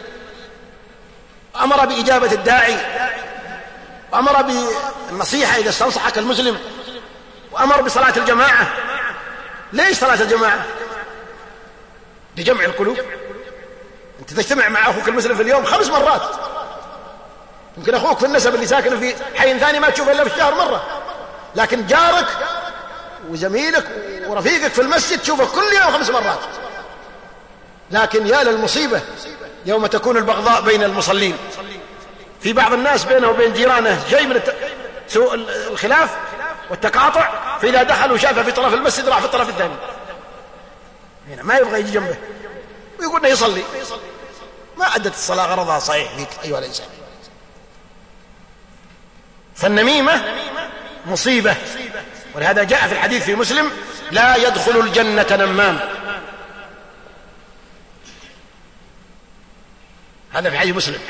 وأمر بإجابة الداعي، وأمر بالنصيحة إذا استنصحك المسلم، وأمر بصلاة الجماعة. ليش صلاة الجماعة؟ لجمع القلوب. أنت تجتمع مع أخوك المسلم في اليوم 5 مرات، يمكن أخوك في النسب اللي ساكن في حي ثاني ما تشوفه إلا في الشهر مرة، لكن جارك وزميلك ورفيقك في المسجد تشوفه كل يوم 5 مرات. لكن يا للمصيبة يوم تكون البغضاء بين المصلين. في بعض الناس بينه وبين جيرانه شيء من سوء الخلاف والتقاطع، فإذا دخلوا شافه في طرف المسجد راح في الطرف الثاني، هنا ما يبغى يجي جنبه ويقول له يصلي. ما أدت الصلاة غرضها صحيح فيك أيها الإنسان. فالنميمة مصيبة، ولهذا جاء في الحديث في مسلم لا يدخل الجنة نمام. هذا في حديث مسلم.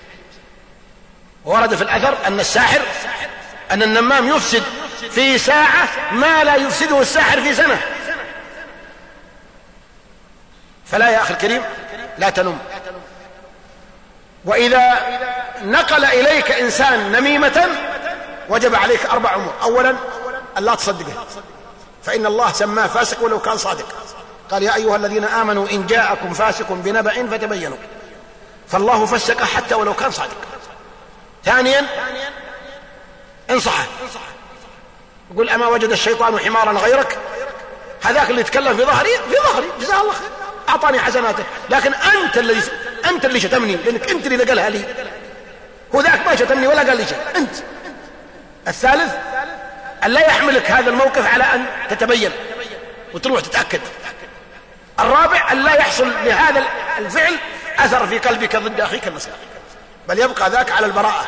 ورد في الأثر أن الساحر أن النمام يفسد في ساعة ما لا يفسده الساحر في سنة. فلا يا أخي الكريم لا تنم. وإذا نقل إليك إنسان نميمة وجب عليك 4 أمور. أولا أن لا تصدقه، فإن الله سماه فاسق ولو كان صادق. قال يا أيها الذين آمنوا إن جاءكم فاسق بنبأ فتبينوا، فالله فسق حتى ولو كان صادق. ثانيا انصحه، يقول أما وجد الشيطان حمارا غيرك، هذاك اللي يتكلم في ظهري جزاه الله خير أعطاني حسناته، لكن أنت اللي شتمني، لأنك أنت اللي نقلها لي، هو ذاك ما شتمني ولا قال لي شيء أنت. الثالث أن لا يحملك هذا الموقف على أن تتبين وتروح تتأكد. الرابع أن لا يحصل لهذا الفعل أثر في قلبك ضد أخيك المسلم، بل يبقى ذاك على البراءة،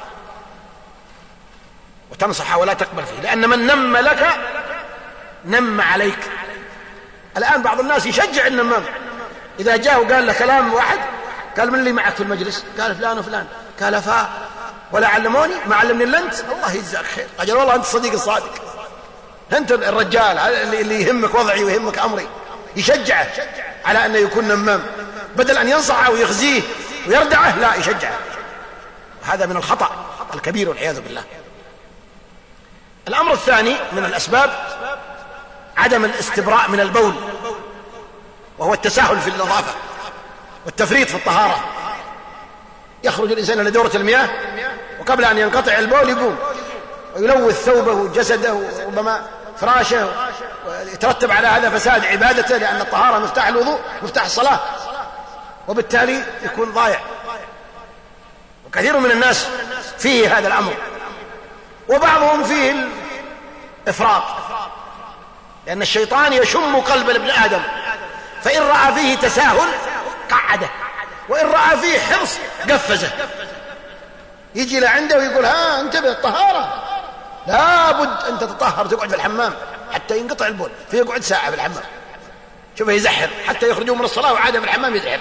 وتنصح ولا تقبل فيه، لأن من نم لك نم عليك. الآن بعض الناس يشجع النمام، إذا جاء وقال له كلام واحد، قال من اللي معك في المجلس؟ قال فلان وفلان. قال ولا علموني، ما علمني إلا أنت، الله يجزاك خير. أجل والله أنت الصديق الصادق، أنت الرجال اللي يهمك وضعي ويهمك أمري. يشجعه على أنه يكون نمام، بدل أن ينصحه ويخزيه ويردعه، لا يشجعه. هذا من الخطأ الكبير والعياذ بالله. الأمر الثاني من الأسباب عدم الاستبراء من البول، وهو التساهل في النظافة والتفريط في الطهارة. يخرج الإنسان إلى دورة المياه وقبل أن ينقطع البول يقوم ويلوث ثوبه وجسده وربما فراشه، ويترتب على هذا فساد عبادته، لأن الطهارة مفتاح الوضوء مفتاح الصلاة، وبالتالي يكون ضايع. وكثير من الناس فيه هذا الأمر، وبعضهم فيه الإفراط، لأن الشيطان يشم قلب ابن آدم، فإن رأى فيه تساهل قعده، وإن رأى فيه حرص قفزه. يجي لعنده ويقول انتبه الطهارة، لابد أن تتطهر، تقعد في الحمام حتى ينقطع البول، فيقعد ساعة في الحمام. شوفه يزحر حتى يخرجوا من الصلاة وعادة في الحمام يزحر.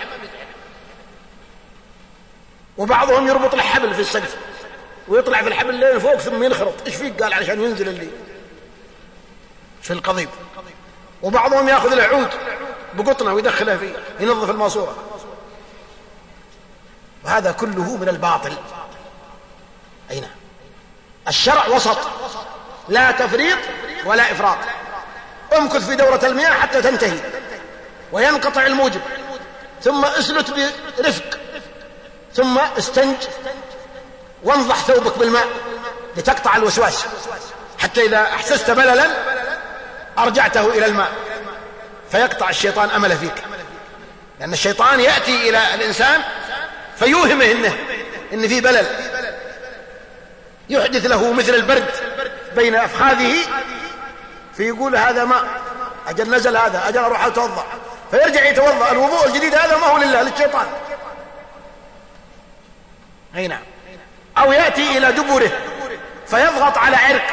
وبعضهم يربط الحبل في السقف ويطلع في الحبل اللي فوق ثم ينخرط. ايش فيك؟ قال علشان ينزل اللي في القضيب. وبعضهم ياخذ العود بقطنه ويدخلها فيه ينظف الماسوره. وهذا كله من الباطل. أين الشرع وسط، لا تفريط ولا إفراط. امكث في دورة المياه حتى تنتهي وينقطع الموجب، ثم اسلت برفق، ثم استنج وانضح ثوبك بالماء لتقطع الوسواس، حتى إذا أحسست بللا أرجعته إلى الماء فيقطع الشيطان أمله فيك. لأن الشيطان يأتي إلى الإنسان فيوهمه إن في بلل، يحدث له مثل البرد بين أفخاذه، فيقول هذا ماء، أجل نزل هذا، أجل أروح أتوضأ، فيرجع يتوضأ. الوضوء الجديد هذا ما هو لله، للشيطان. أي نعم. أو يأتي إلى دبره فيضغط على عرق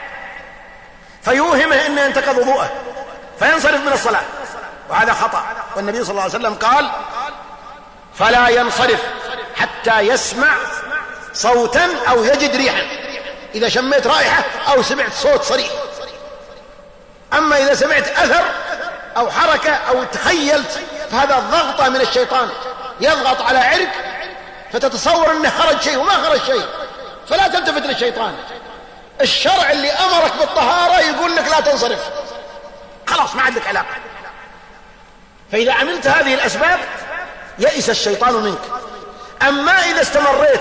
فيوهمه إنه ينتقض وضوءه فينصرف من الصلاة، وهذا خطأ. والنبي صلى الله عليه وسلم قال فلا ينصرف حتى يسمع صوتا أو يجد ريحا، إذا شميت رائحة أو سمعت صوت صريح. أما إذا سمعت أثر أو حركة أو تخيلت فهذا ضغطة من الشيطان، يضغط على عرق فتتصور أنه خرج شيء وما خرج شيء، فلا تلتفت للشيطان. الشرع اللي أمرك بالطهارة يقول لك لا تنصرف، خلاص ما عندك علاقة. فإذا عملت هذه الأسباب يئس الشيطان منك. أما إذا استمريت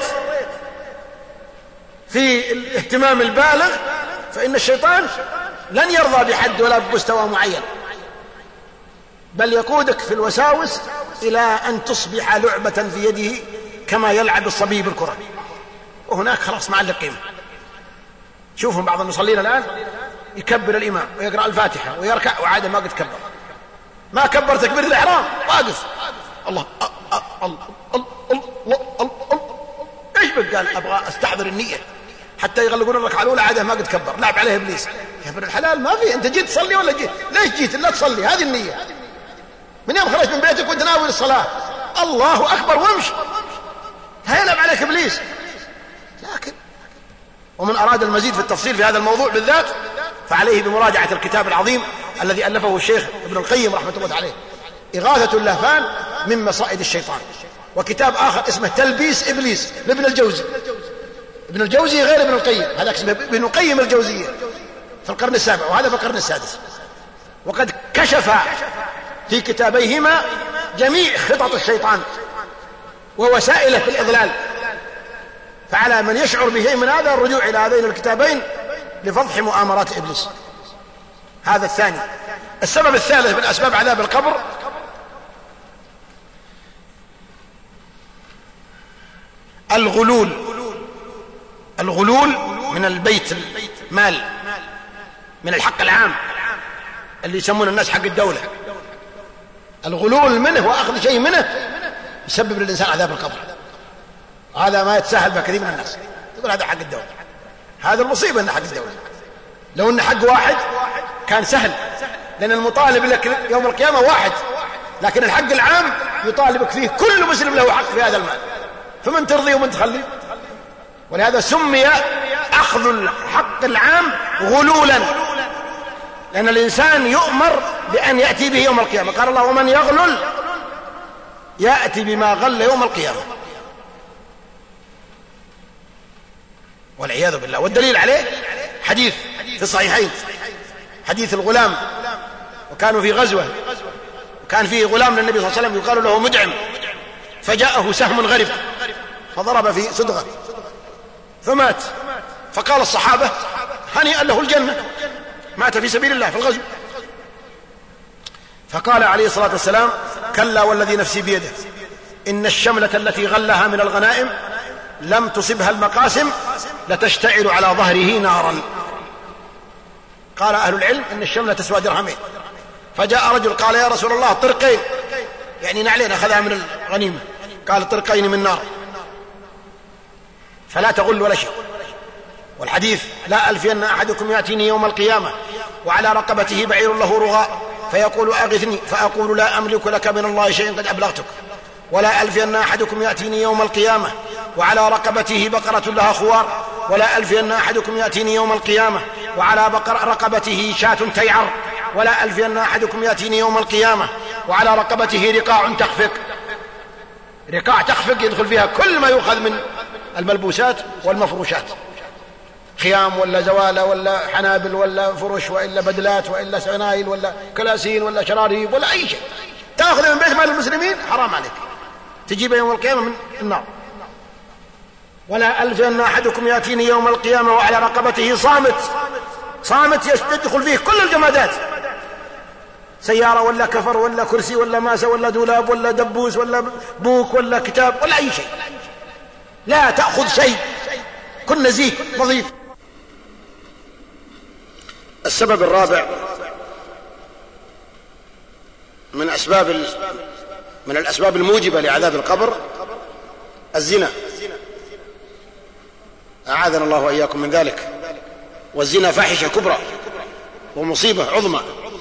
في الاهتمام البالغ فإن الشيطان لن يرضى بحد ولا بمستوى معين، بل يقودك في الوساوس إلى أن تصبح لعبة في يده كما يلعب الصبي بالكرة، وهناك خلاص ما عندك قيمة. شوفهم بعض المصلين الآن يكبر الإمام ويقرأ الفاتحة ويركع وعادة ما قد كبر، ما كبر تكبير الإحرام، واقف الله الله الله الله الله. ايش بك؟ قال ابغى استحضر النية حتى يغلقون الركعة الأولى، عادة ما قد كبر، لعب عليه إبليس. يا ابن الحلال ما في، أنت جيت تصلي ولا جيت؟ ليش جيت؟ لا تصلي، هذه النية. من يوم خرجت من بيتك وانت ناوي الصلاة، الله أكبر وامشي، هيلعب عليك إبليس. لكن ومن أراد المزيد في التفصيل في هذا الموضوع بالذات فعليه بمراجعة الكتاب العظيم الذي ألفه الشيخ ابن القيم رحمة الله عليه، إغاثة اللهفان من مصائد الشيطان، وكتاب آخر اسمه تلبيس إبليس لابن الجوزي. ابن الجوزي غير ابن القيم، هذا اسمه ابن القيم الجوزية في القرن السابع وهذا في القرن السادس، وقد كشف في كتابيهما جميع خطط الشيطان ووسائله في الإضلال. فعلى من يشعر بشيء من هذا الرجوع إلى هذين الكتابين لفضح مؤامرات إبليس. هذا الثاني. السبب الثالث من أسباب عذاب القبر الغلول من البيت المال، من الحق العام اللي يسمون الناس حق الدولة. الغلول منه وأخذ شيء منه يسبب للإنسان عذاب القبر. هذا ما يتساهل به كثير من الناس، يقول هذا حق الدولة. هذا المصيبة أنه حق الدولة. لو أن حق واحد كان سهل، لأن المطالب لك يوم القيامة واحد، لكن الحق العام يطالبك فيه كل مسلم له حق في هذا المال، فمن ترضي ومن تخلي. ولهذا سمي أخذ الحق العام غلولا، لأن الإنسان يؤمر بأن يأتي به يوم القيامة. قال الله ومن يغلل يأتي بما غل يوم القيامة، والعياذ بالله. والدليل عليه حديث في الصحيحين، حديث الغلام، وكانوا في غزوة وكان فيه غلام للنبي صلى الله عليه وسلم يقال له مدعم، فجاءه سهم غريب فضرب في صدغه فمات. فقال الصحابة هنيئا له الجنة، مات في سبيل الله في الغزو. فقال عليه الصلاة والسلام كلا والذي نفسي بيده إن الشملة التي غلها من الغنائم لم تصبها المقاسم لتشتعل على ظهره نارا. قال أهل العلم إن الشملة تسوى درهمين. فجاء رجل قال يا رسول الله طرقين، يعني نعلين أخذها من الغنيمة. قال طرقين من نار، فلا تغل ولا شيء. والحديث لا ألفين أحدكم يأتيني يوم القيامة وعلى رقبته بعير له رغاء فيقول أغثني فأقول لا أملك لك من الله شيئا قد أبلغتك. ولا ألفين أحدكم يأتيني يوم القيامة وعلى رقبته بقرة لها خوار. ولا ألفين أحدكم يأتيني يوم القيامة وعلى رقبته شاة تيعر. ولا ألفين أحدكم يأتيني يوم القيامة وعلى رقبته رقاع تخفق. رقاع تخفق يدخل فيها كل ما يؤخذ من الملبوسات والمفروشات، خيام ولا زوالة ولا حنابل ولا فرش وإلا بدلات وإلا سنايل ولا كلاسين ولا شراريب ولا أي شيء تأخذ من بيت مال المسلمين حرام عليك، تجيب يوم القيامة من النار. ولا ألفين أحدكم يأتيني يوم القيامة وعلى رقبته صامت يدخل فيه كل الجمادات، سيارة ولا كفر ولا كرسي ولا ماسة ولا دولاب ولا دبوس ولا بوك ولا كتاب ولا أي شيء، لا تأخذ شيء، كن نزيه نظيف. السبب الرابع من الأسباب الموجبة لعذاب القبر الزنا، أعاذنا الله وإياكم من ذلك. والزنا فاحشة كبرى ومصيبة عظمى،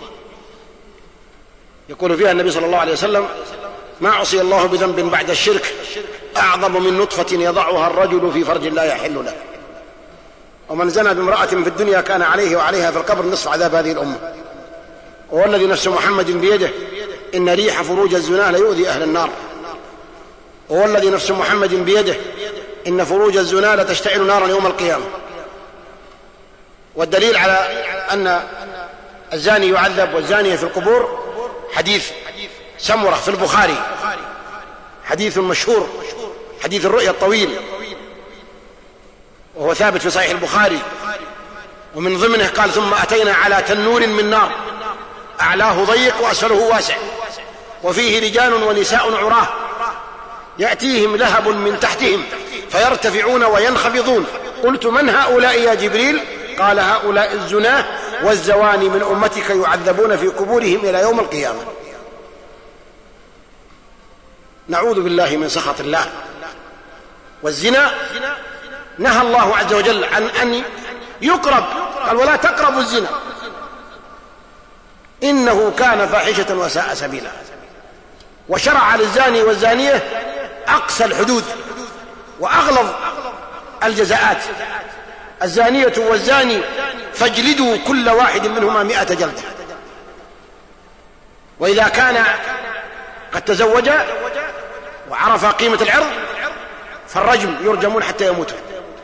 يقول فيها النبي صلى الله عليه وسلم ما عصي الله بذنب بعد الشرك أعظم من نطفة يضعها الرجل في فرج لا يحل له. ومن زنى بامرأة في الدنيا كان عليه وعليها في القبر نصف عذاب هذه الأمة. والذي نفس محمد بيده إن ريح فروج الزنا ليؤذي أهل النار. والذي نفس محمد بيده إن فروج الزنا لتشتعل نارا يوم القيامة. والدليل على أن الزاني يعذب والزانية في القبور حديث سمرة في البخاري، حديث مشهور، حديث الرؤيا الطويل، وهو ثابت في صحيح البخاري. ومن ضمنه قال ثم أتينا على تنور من نار أعلاه ضيق وأسفله واسع وفيه رجال ونساء عراه يأتيهم لهب من تحتهم فيرتفعون وينخفضون. قلت من هؤلاء يا جبريل؟ قال هؤلاء الزناه والزواني من أمتك يعذبون في قبورهم إلى يوم القيامة. نعوذ بالله من سخط الله. والزنا نهى الله عز وجل عن أن يقرب، قال ولا تقربوا الزنا إنه كان فاحشة وساء سبيلا. وشرع للزاني والزانية أقصى الحدود وأغلظ الجزاءات: الزانية والزاني فاجلدوا كل واحد منهما 100 جلدة. وإذا كان قد تزوج وعرف قيمة العرض فالرجم، يرجمون حتى يموتوا.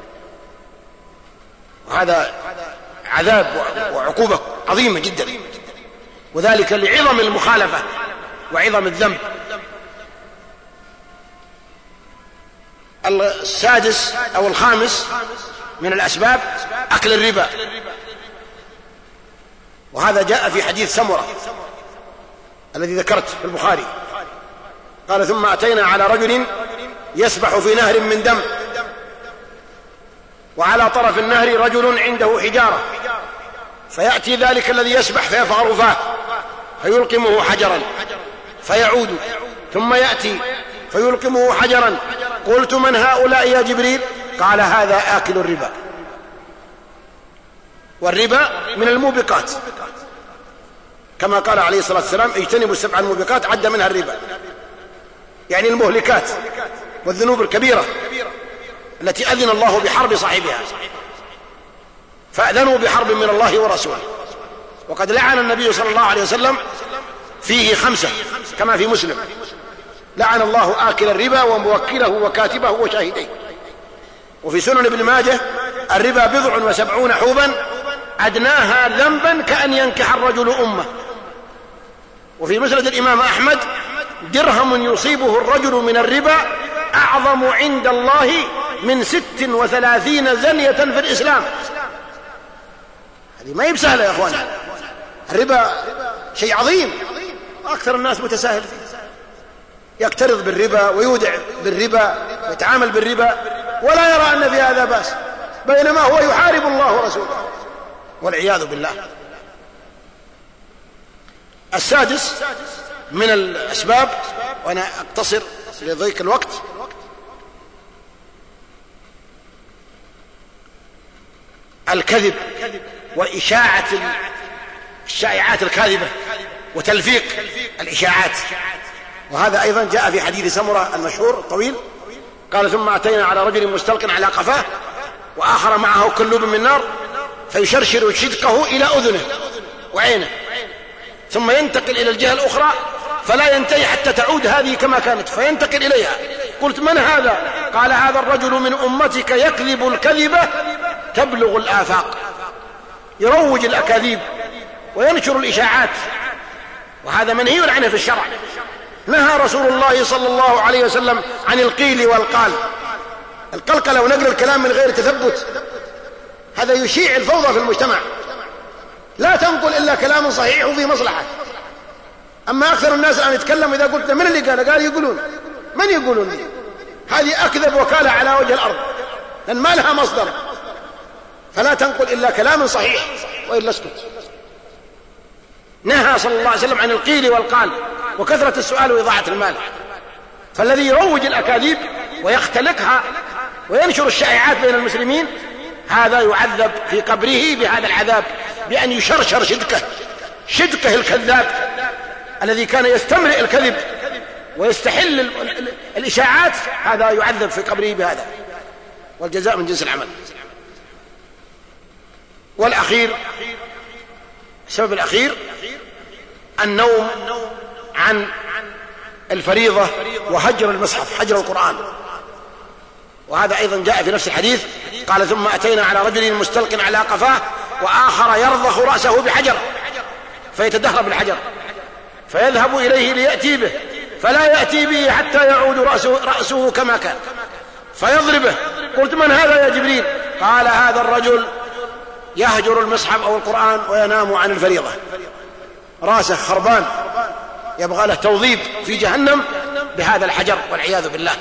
وهذا عذاب وعقوبة عظيمة جدا، وذلك لعظم المخالفة وعظم الذنب. السادس أو الخامس من الأسباب أكل الربا، وهذا جاء في حديث سمرة الذي ذكرت في البخاري. قال: ثم أتينا على رجل يسبح في نهر من دم، وعلى طرف النهر رجل عنده حجارة، فيأتي ذلك الذي يسبح فيفغر فاه فيلقمه حجرا فيعود، ثم يأتي فيلقمه حجرا. قلت: من هؤلاء يا جبريل؟ قال: هذا آكل الربا. والربا من الموبقات، كما قال عليه الصلاة والسلام: اجتنبوا 7 الموبقات، عد منها الربا، يعني المهلكات والذنوب الكبيرة التي أذن الله بحرب صاحبها. فأذنوا بحرب من الله ورسوله. وقد لعن النبي صلى الله عليه وسلم فيه 5 كما في مسلم: لعن الله آكل الربا وموكله وكاتبه وشاهديه. وفي سنن ابن ماجه: الربا 70 حوبا أدناها ذنبا كأن ينكح الرجل أمه. وفي مسند الإمام أحمد: درهم يصيبه الرجل من الربا أعظم عند الله من 36 زنية في الإسلام. هذه ما هي بسهلة يا أخوان. الربا شيء عظيم، أكثر الناس متساهل فيه، يقترض بالربا ويودع بالربا ويتعامل بالربا ولا يرى أن في هذا بأس، بينما هو يحارب الله ورسوله والعياذ بالله. السادس من الأسباب، وأنا أقتصر لضيق الوقت، الكذب وإشاعة الشائعات الكاذبة وتلفيق الإشاعات. وهذا أيضا جاء في حديث سمرة المشهور الطويل. قال: ثم أتينا على رجل مستلق على قفاه وآخر معه كلوب من نار، فيشرشر شدقه إلى أذنه وعينه، ثم ينتقل إلى الجهة الأخرى فلا ينتهي حتى تعود هذه كما كانت، فينتقل إليها. قلت: من هذا؟ قال: هذا الرجل من أمتك يكذب الكذبة تبلغ الآفاق، يروج الأكاذيب وينشر الإشاعات، وهذا منهي عنه في الشرع. نهى رسول الله صلى الله عليه وسلم عن القيل والقال، القلقلة ونقل الكلام من غير تثبت، هذا يشيع الفوضى في المجتمع. لا تنقل إلا كلام صحيح وفيه مصلحة. أما أكثر الناس الآن يتكلم، إذا قلت من اللي قال يقولون. من يقولون دي؟ هذه أكذب وكالة على وجه الأرض، لأن ما لها مصدر. فلا تنقل إلا كلام صحيح وإلا اسكت. نهى صلى الله عليه وسلم عن القيل والقال وكثرة السؤال وإضاعة المال. فالذي يروج الأكاذيب ويختلقها وينشر الشائعات بين المسلمين هذا يعذب في قبره بهذا العذاب، بأن يشرشر شدقه الكذاب الذي كان يستمرئ الكذب ويستحل الإشاعات، هذا يعذب في قبره بهذا، والجزاء من جنس العمل. والأخير، السبب الأخير النوم عن الفريضة وهجر المصحف، هجر القرآن. وهذا أيضا جاء في نفس الحديث. قال: ثم أتينا على رجل مستلق على قفاه وآخر يرضخ رأسه بحجر، فيتدهرب الحجر فيذهب إليه ليأتي به، فلا يأتي به حتى يعود رأسه كما كان فيضربه. قلت: من هذا يا جبريل؟ قال: هذا الرجل يهجر المصحف أو القرآن وينام عن الفريضة، راسه خربان يبغى له توظيف في جهنم بهذا الحجر والعياذ بالله.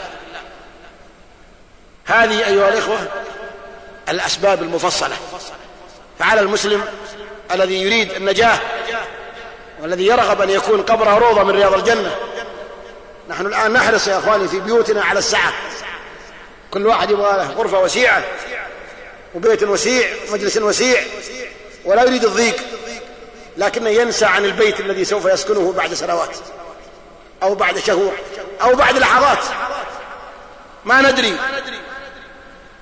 هذه أيها الإخوة الأسباب المفصلة. فعلى المسلم الذي يريد النجاة والذي يرغب أن يكون قبره روضة من رياض الجنة. نحن الآن نحرص يا أخواني في بيوتنا على السعة، كل واحد يبغى له غرفة وسيعة وبيت وسيع ومجلس وسيع، ولا يريد الضيق، لكنه ينسى عن البيت الذي سوف يسكنه بعد سنوات أو بعد شهور أو بعد لحظات، ما ندري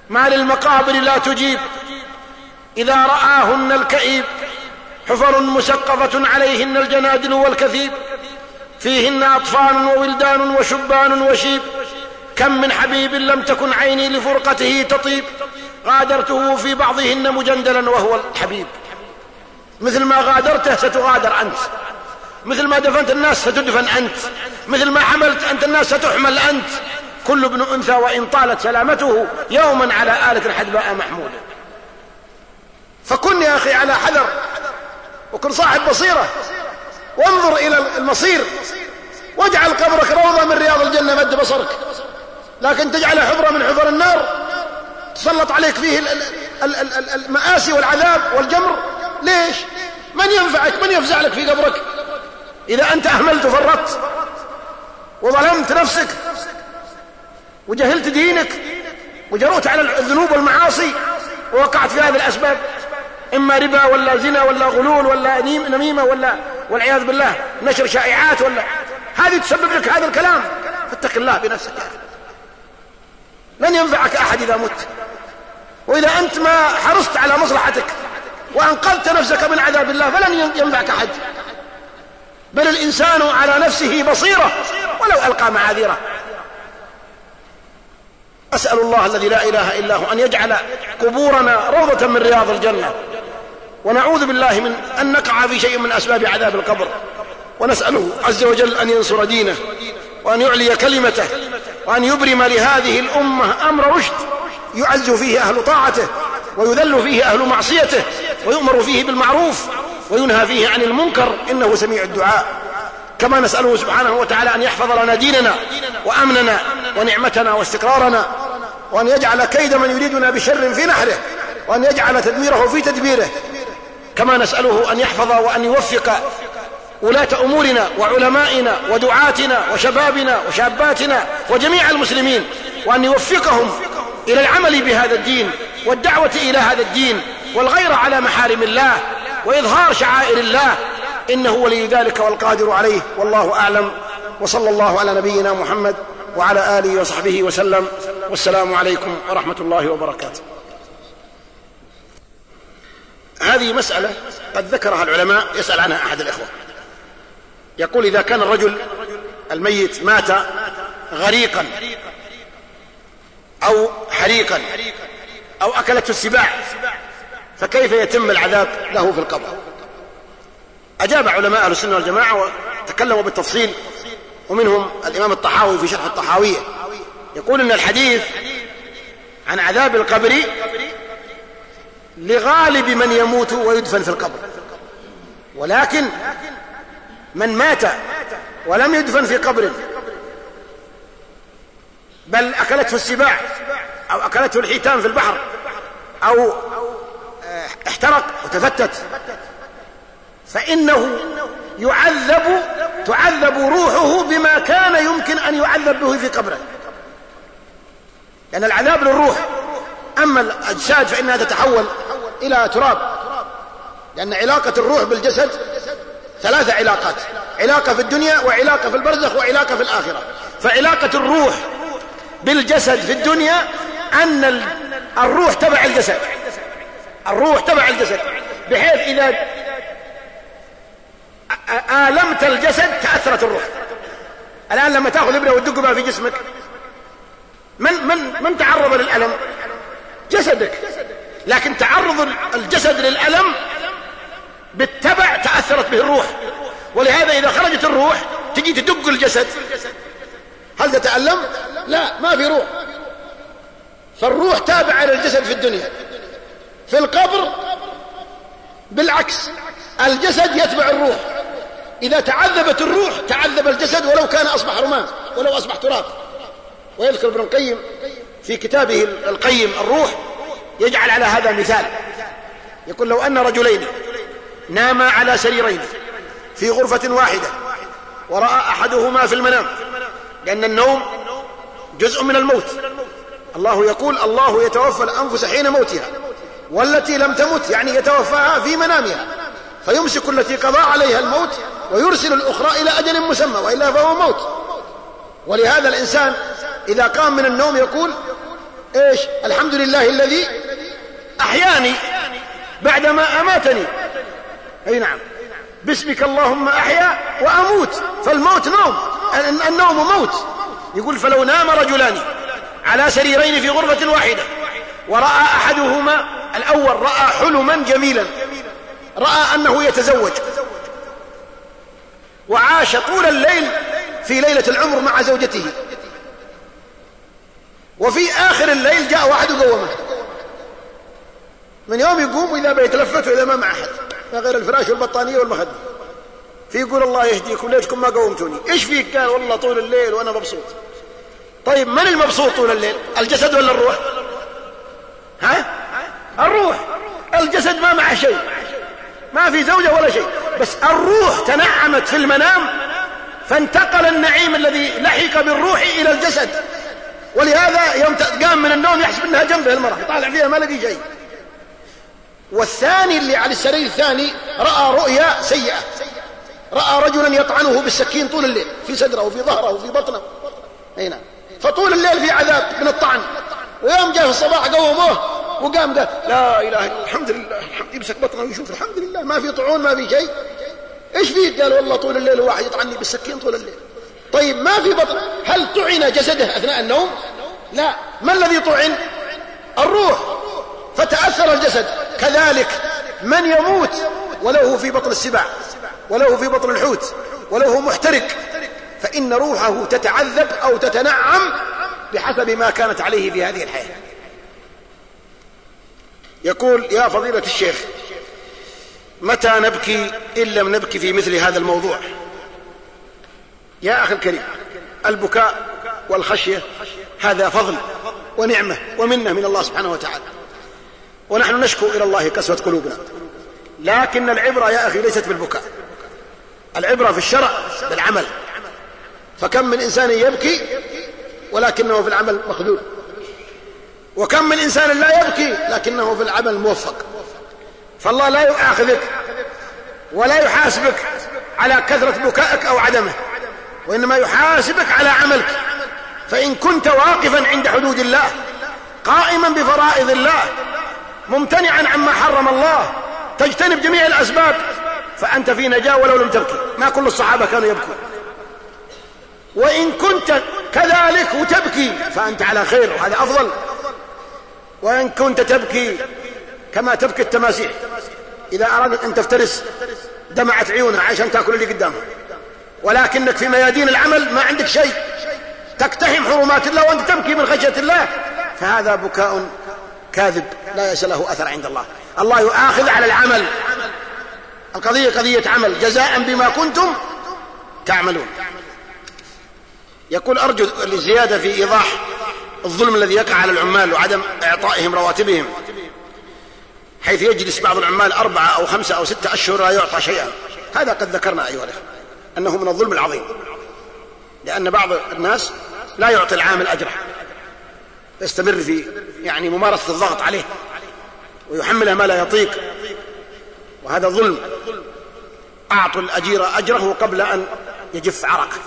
ما للمقابر لا تجيب إذا رآهن الكئيب، حفر مسقفة عليهن الجنادل والكثيب، فيهن أطفال وولدان وشبان وشيب، كم من حبيب لم تكن عيني لفرقته تطيب، غادرته في بعضهن مجندلا وهو الحبيب. مثل ما غادرته ستغادر أنت، مثل ما دفنت الناس ستدفن أنت، مثل ما حملت أنت الناس ستحمل أنت. كل ابن أنثى وإن طالت سلامته يوما على آلة حدباء محمودة. فكن يا أخي على حذر، وكن صاحب بصيرة، وانظر إلى المصير، واجعل قبرك روضة من رياض الجنة مد بصرك، لكن تجعله حفرة من حفر النار تسلط عليك فيه المآسي والعذاب والجمر. ليش؟ من ينفعك؟ من يفزع لك في قبرك إذا أنت أهملت وفرطت وظلمت نفسك وجهلت دينك وجرؤت على الذنوب والمعاصي ووقعت في هذه الأسباب، إما ربا ولا زنا ولا غلول ولا نميمة ولا والعياذ بالله نشر شائعات، ولا هذه تسبب لك هذا الكلام. فاتق الله بنفسك يا أخي، لن ينفعك أحد إذا مت. وإذا أنت ما حرصت على مصلحتك وأنقذت نفسك من عذاب الله فلن ينفعك أحد، بل الإنسان على نفسه بصيرة ولو ألقى معاذيره. أسأل الله الذي لا إله إلا هو أن يجعل قبورنا روضة من رياض الجنة، ونعوذ بالله من أن نقع في شيء من أسباب عذاب القبر، ونسأله عز وجل أن ينصر دينه وأن يعلي كلمته وأن يبرم لهذه الأمة أمر رشد يعز فيه أهل طاعته ويذل فيه أهل معصيته ويؤمر فيه بالمعروف وينهى فيه عن المنكر، إنه سميع الدعاء. كما نسأله سبحانه وتعالى أن يحفظ لنا ديننا وأمننا ونعمتنا واستقرارنا، وأن يجعل كيد من يريدنا بشر في نحره، وأن يجعل تدميره في تدبيره. كما نسأله أن يحفظ وأن يوفق ولاة أمورنا وعلمائنا ودعاتنا وشبابنا وشاباتنا وجميع المسلمين، وأن يوفقهم إلى العمل بهذا الدين والدعوة إلى هذا الدين والغير على محارم الله وإظهار شعائر الله، إنه ولي ذلك والقادر عليه. والله أعلم، وصلى الله على نبينا محمد وعلى آله وصحبه وسلم، والسلام عليكم ورحمة الله وبركاته. هذه مسألة قد ذكرها العلماء، يسأل عنها أحد الإخوة، يقول: إذا كان الرجل الميت مات غريقا أو حريقا أو أكلته السباع فكيف يتم العذاب له في القبر؟ أجاب علماء أهل السنة والجماعة وتكلموا بالتفصيل، ومنهم الإمام الطحاوي في شرح الطحاوية يقول إن الحديث عن عذاب القبر لغالب من يموت ويدفن في القبر، ولكن من مات ولم يدفن في قبر بل أكلته السباع أو أكلته الحيتان في البحر أو احترق وتفتت فإنه تعذب روحه بما كان يمكن أن يعذب به في قبره، لأن العذاب للروح. أما الأجساد فإنها تتحول إلى تراب، لأن علاقة الروح بالجسد 3 علاقات: علاقة في الدنيا وعلاقة في البرزخ وعلاقة في الآخرة. فعلاقة الروح بالجسد في الدنيا أن الروح تبع الجسد، الروح تبع الجسد، بحيث إذا آلمت الجسد تأثرت الروح. الآن لما تأخذ إبرة وتدق بها في جسمك، من تعرض للألم؟ جسدك، لكن تعرض الجسد للألم بالتبع تأثرت به الروح. ولهذا إذا خرجت الروح تجي تدق الجسد، هل تتألم؟ لا، ما في روح. فالروح تابعة للجسد في الدنيا. في القبر بالعكس، الجسد يتبع الروح. إذا تعذبت الروح تعذب الجسد ولو كان أصبح رماد، ولو أصبح تراب. ويذكر ابن القيم في كتابه القيم الروح يجعل على هذا مثال، يقول: لو أن رجلين ناما على سريرين في غرفة واحدة ورأى أحدهما في المنام، لأن النوم جزء من الموت. الله يقول: الله يتوفى الأنفس حين موتها والتي لم تمت، يعني يتوفاها في منامها، فيمسك التي قضى عليها الموت ويرسل الأخرى إلى أجل مسمى، وإلا فهو موت. ولهذا الإنسان إذا قام من النوم يقول: إيش؟ الحمد لله الذي أحياني بعدما أماتني. أي نعم، باسمك اللهم أحيا وأموت، فالموت نوم، النوم موت. يقول فلو نام رجلان على سريرين في غرفة واحدة ورأى أحدهما الأول رأى حلما جميلا، رأى أنه يتزوج وعاش طول الليل في ليلة العمر مع زوجته، وفي آخر الليل جاء واحد وقومه، من يوم يقوم وإذا بيتلفت وإذا ما مع أحد غير الفراش والبطانية والمخدة، فيقول الله يهديكم ليشكم ما قومتوني. إيش فيك؟ قال والله طول الليل وأنا مبسوط. طيب من المبسوط طول الليل؟ الجسد ولا الروح؟ ها؟ الروح. الجسد ما معه شيء، ما في زوجة ولا شيء، بس الروح تنعمت في المنام فانتقل النعيم الذي لحق بالروح إلى الجسد، ولهذا يوم قام من النوم يحسب أنها جنبه المرأة، يطالع فيها ما لقي شيء. والثاني اللي على السرير الثاني رأى رؤيا سيئة، رأى رجلا يطعنه بالسكين طول الليل في صدره وفي ظهره وفي بطنه. هنا فطول الليل في عذاب من الطعن، ويوم جاء في الصباح قوموه وقام قال لا إله إلا الله الحمد لله، الحمد، يمسك بطنه ويشوف الحمد لله ما في طعون ما في شيء. إيش فيك؟ قال والله طول الليل واحد يطعني بالسكين طول الليل. طيب ما في بطن، هل طعن جسده أثناء النوم؟ لا. ما الذي طعن؟ الروح، فتأثر الجسد. كذلك من يموت وله في بطن السباع وله في بطن الحوت وله محترق، فإن روحه تتعذب أو تتنعم بحسب ما كانت عليه في هذه الحياة. يقول يا فضيلة الشيخ متى نبكي إن لم نبكي في مثل هذا الموضوع؟ يا أخي الكريم، البكاء والخشية هذا فضل ونعمة ومنة من الله سبحانه وتعالى، ونحن نشكو إلى الله قسوة قلوبنا، لكن العبرة يا أخي ليست بالبكاء، العبرة في الشرع بالعمل. فكم من إنسان يبكي ولكنه في العمل مخذول، وكم من إنسان لا يبكي لكنه في العمل موفق. فالله لا يؤاخذك ولا يحاسبك على كثرة بكائك أو عدمه، وإنما يحاسبك على عملك. فإن كنت واقفا عند حدود الله قائما بفرائض الله ممتنعا عما حرم الله تجتنب جميع الأسباب فأنت في نجاة ولو لم تبكي. ما كل الصحابة كانوا يبكوا. وإن كنت كذلك وتبكي فأنت على خير وهذا أفضل. وإن كنت تبكي كما تبكي التماسيح إذا أرادت أن تفترس دمعت عيونها عشان تأكل اللي قدامها، ولكنك في ميادين العمل ما عندك شيء، تقتحم حرمات الله وأنت تبكي من خشية الله، فهذا بكاء كاذب لا ليس له أثر عند الله. الله يؤاخذ على العمل، القضية قضية عمل، جزاء بما كنتم تعملون. يقول أرجو الزيادة في إيضاح الظلم الذي يقع على العمال وعدم إعطائهم رواتبهم، حيث يجلس بعض العمال 4 أو 5 أو 6 أشهر لا يعطى شيئا. هذا قد ذكرنا أيها الأخوة أنه من الظلم العظيم، لأن بعض الناس لا يعطي العامل أجره، يستمر في ممارسة الضغط عليه ويحمله ما لا يطيق، وهذا ظلم. أعطوا الأجير أجره قبل أن يجف عرقه.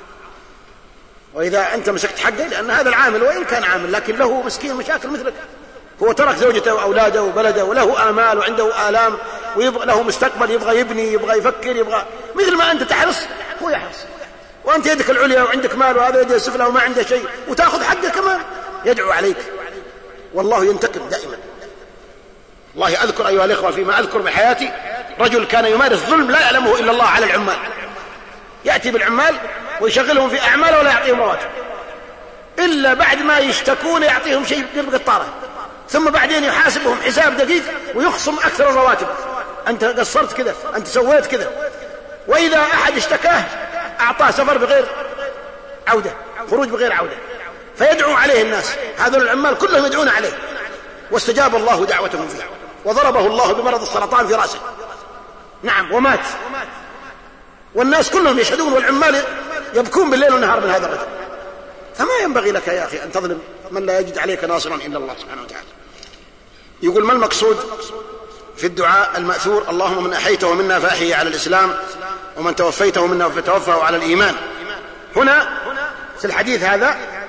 وإذا أنت مسكت حقه، لأن هذا العامل وإن كان عامل لكن له مسكين مشاكل مثلك، هو ترك زوجته وأولاده وبلده وله آمال وعنده آلام ويبغى له مستقبل، يبغى يبني، يبغى يفكر، يبغى مثل ما أنت تحرص هو يحرص، وأنت يدك العليا وعندك مال وهذا يده السفلى وما عنده شيء وتأخذ حقه كمان، يدعو عليك والله ينتقم دائما. والله أذكر أيها الإخوة فيما أذكر بحياتي رجل كان يمارس ظلم لا يعلمه إلا الله على العمال، يأتي بالعمال ويشغلهم في أعمال ولا يعطيهم رواتب، إلا بعد ما يشتكون يعطيهم شيء قرب قطارة، ثم بعدين يحاسبهم حساب دقيق ويخصم أكثر الرواتب، أنت قصرت كذا، أنت سويت كذا. وإذا أحد اشتكاه أعطاه سفر بغير عودة، خروج بغير عودة، فيدعو عليه الناس. هذول العمال كلهم يدعون عليه، واستجاب الله دعوتهم فيه، وضربه الله بمرض السرطان في رأسه، نعم، ومات، والناس كلهم يشهدون، والعمال يبكون بالليل والنهار من هذا الرجل. فما ينبغي لك يا أخي أن تظلم من لا يجد عليك ناصرا إلا الله سبحانه وتعالى. يقول ما المقصود في الدعاء المأثور اللهم من أحيته منا فأحيه على الإسلام ومن توفيته منا فتوفه على الإيمان؟ هنا في الحديث هذا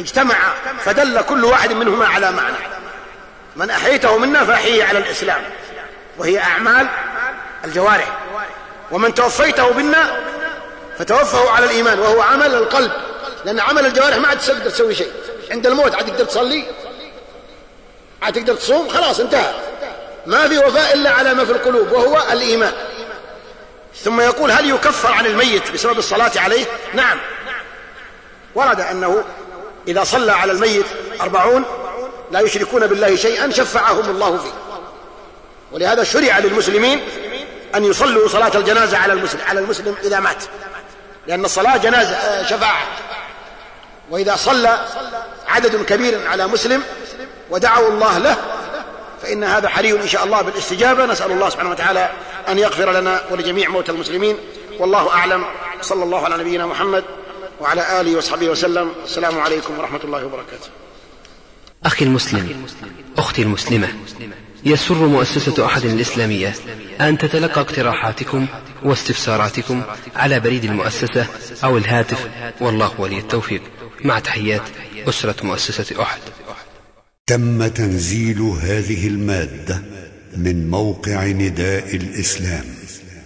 اجتمع فدل كل واحد منهما على معنى. من أحييته منا فأحييه على الإسلام وهي أعمال الجوارح، ومن توفيته منا فتوفه على الإيمان وهو عمل القلب، لأن عمل الجوارح ما عاد تقدر تسوي شيء عند الموت. عاد تقدر تصلي، عاد تقدر تصوم، خلاص انتهى، ما في وفاء إلا على ما في القلوب وهو الإيمان. ثم يقول هل يكفر عن الميت بسبب الصلاة عليه؟ نعم، ورد أنه إذا صلى على الميت 40 لا يشركون بالله شيئا شفعهم الله فيه. ولهذا شرع للمسلمين أن يصلوا صلاة الجنازة على المسلم إذا مات، لأن الصلاة جنازة شفاعة. وإذا صلى عدد كبير على مسلم ودعوا الله له فإن هذا حري إن شاء الله بالاستجابة. نسأل الله سبحانه وتعالى أن يغفر لنا ولجميع موتى المسلمين، والله أعلم. صلى الله على نبينا محمد وعلى آله وصحبه وسلم. السلام عليكم ورحمة الله وبركاته. أخي المسلم، أختي المسلمة، يسر مؤسسة أحد الإسلامية أن تتلقى اقتراحاتكم واستفساراتكم على بريد المؤسسة أو الهاتف، والله ولي التوفيق. مع تحيات أسرة مؤسسة أحد. تم تنزيل هذه المادة من موقع نداء الإسلام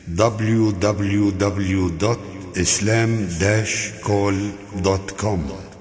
www.islam-call.com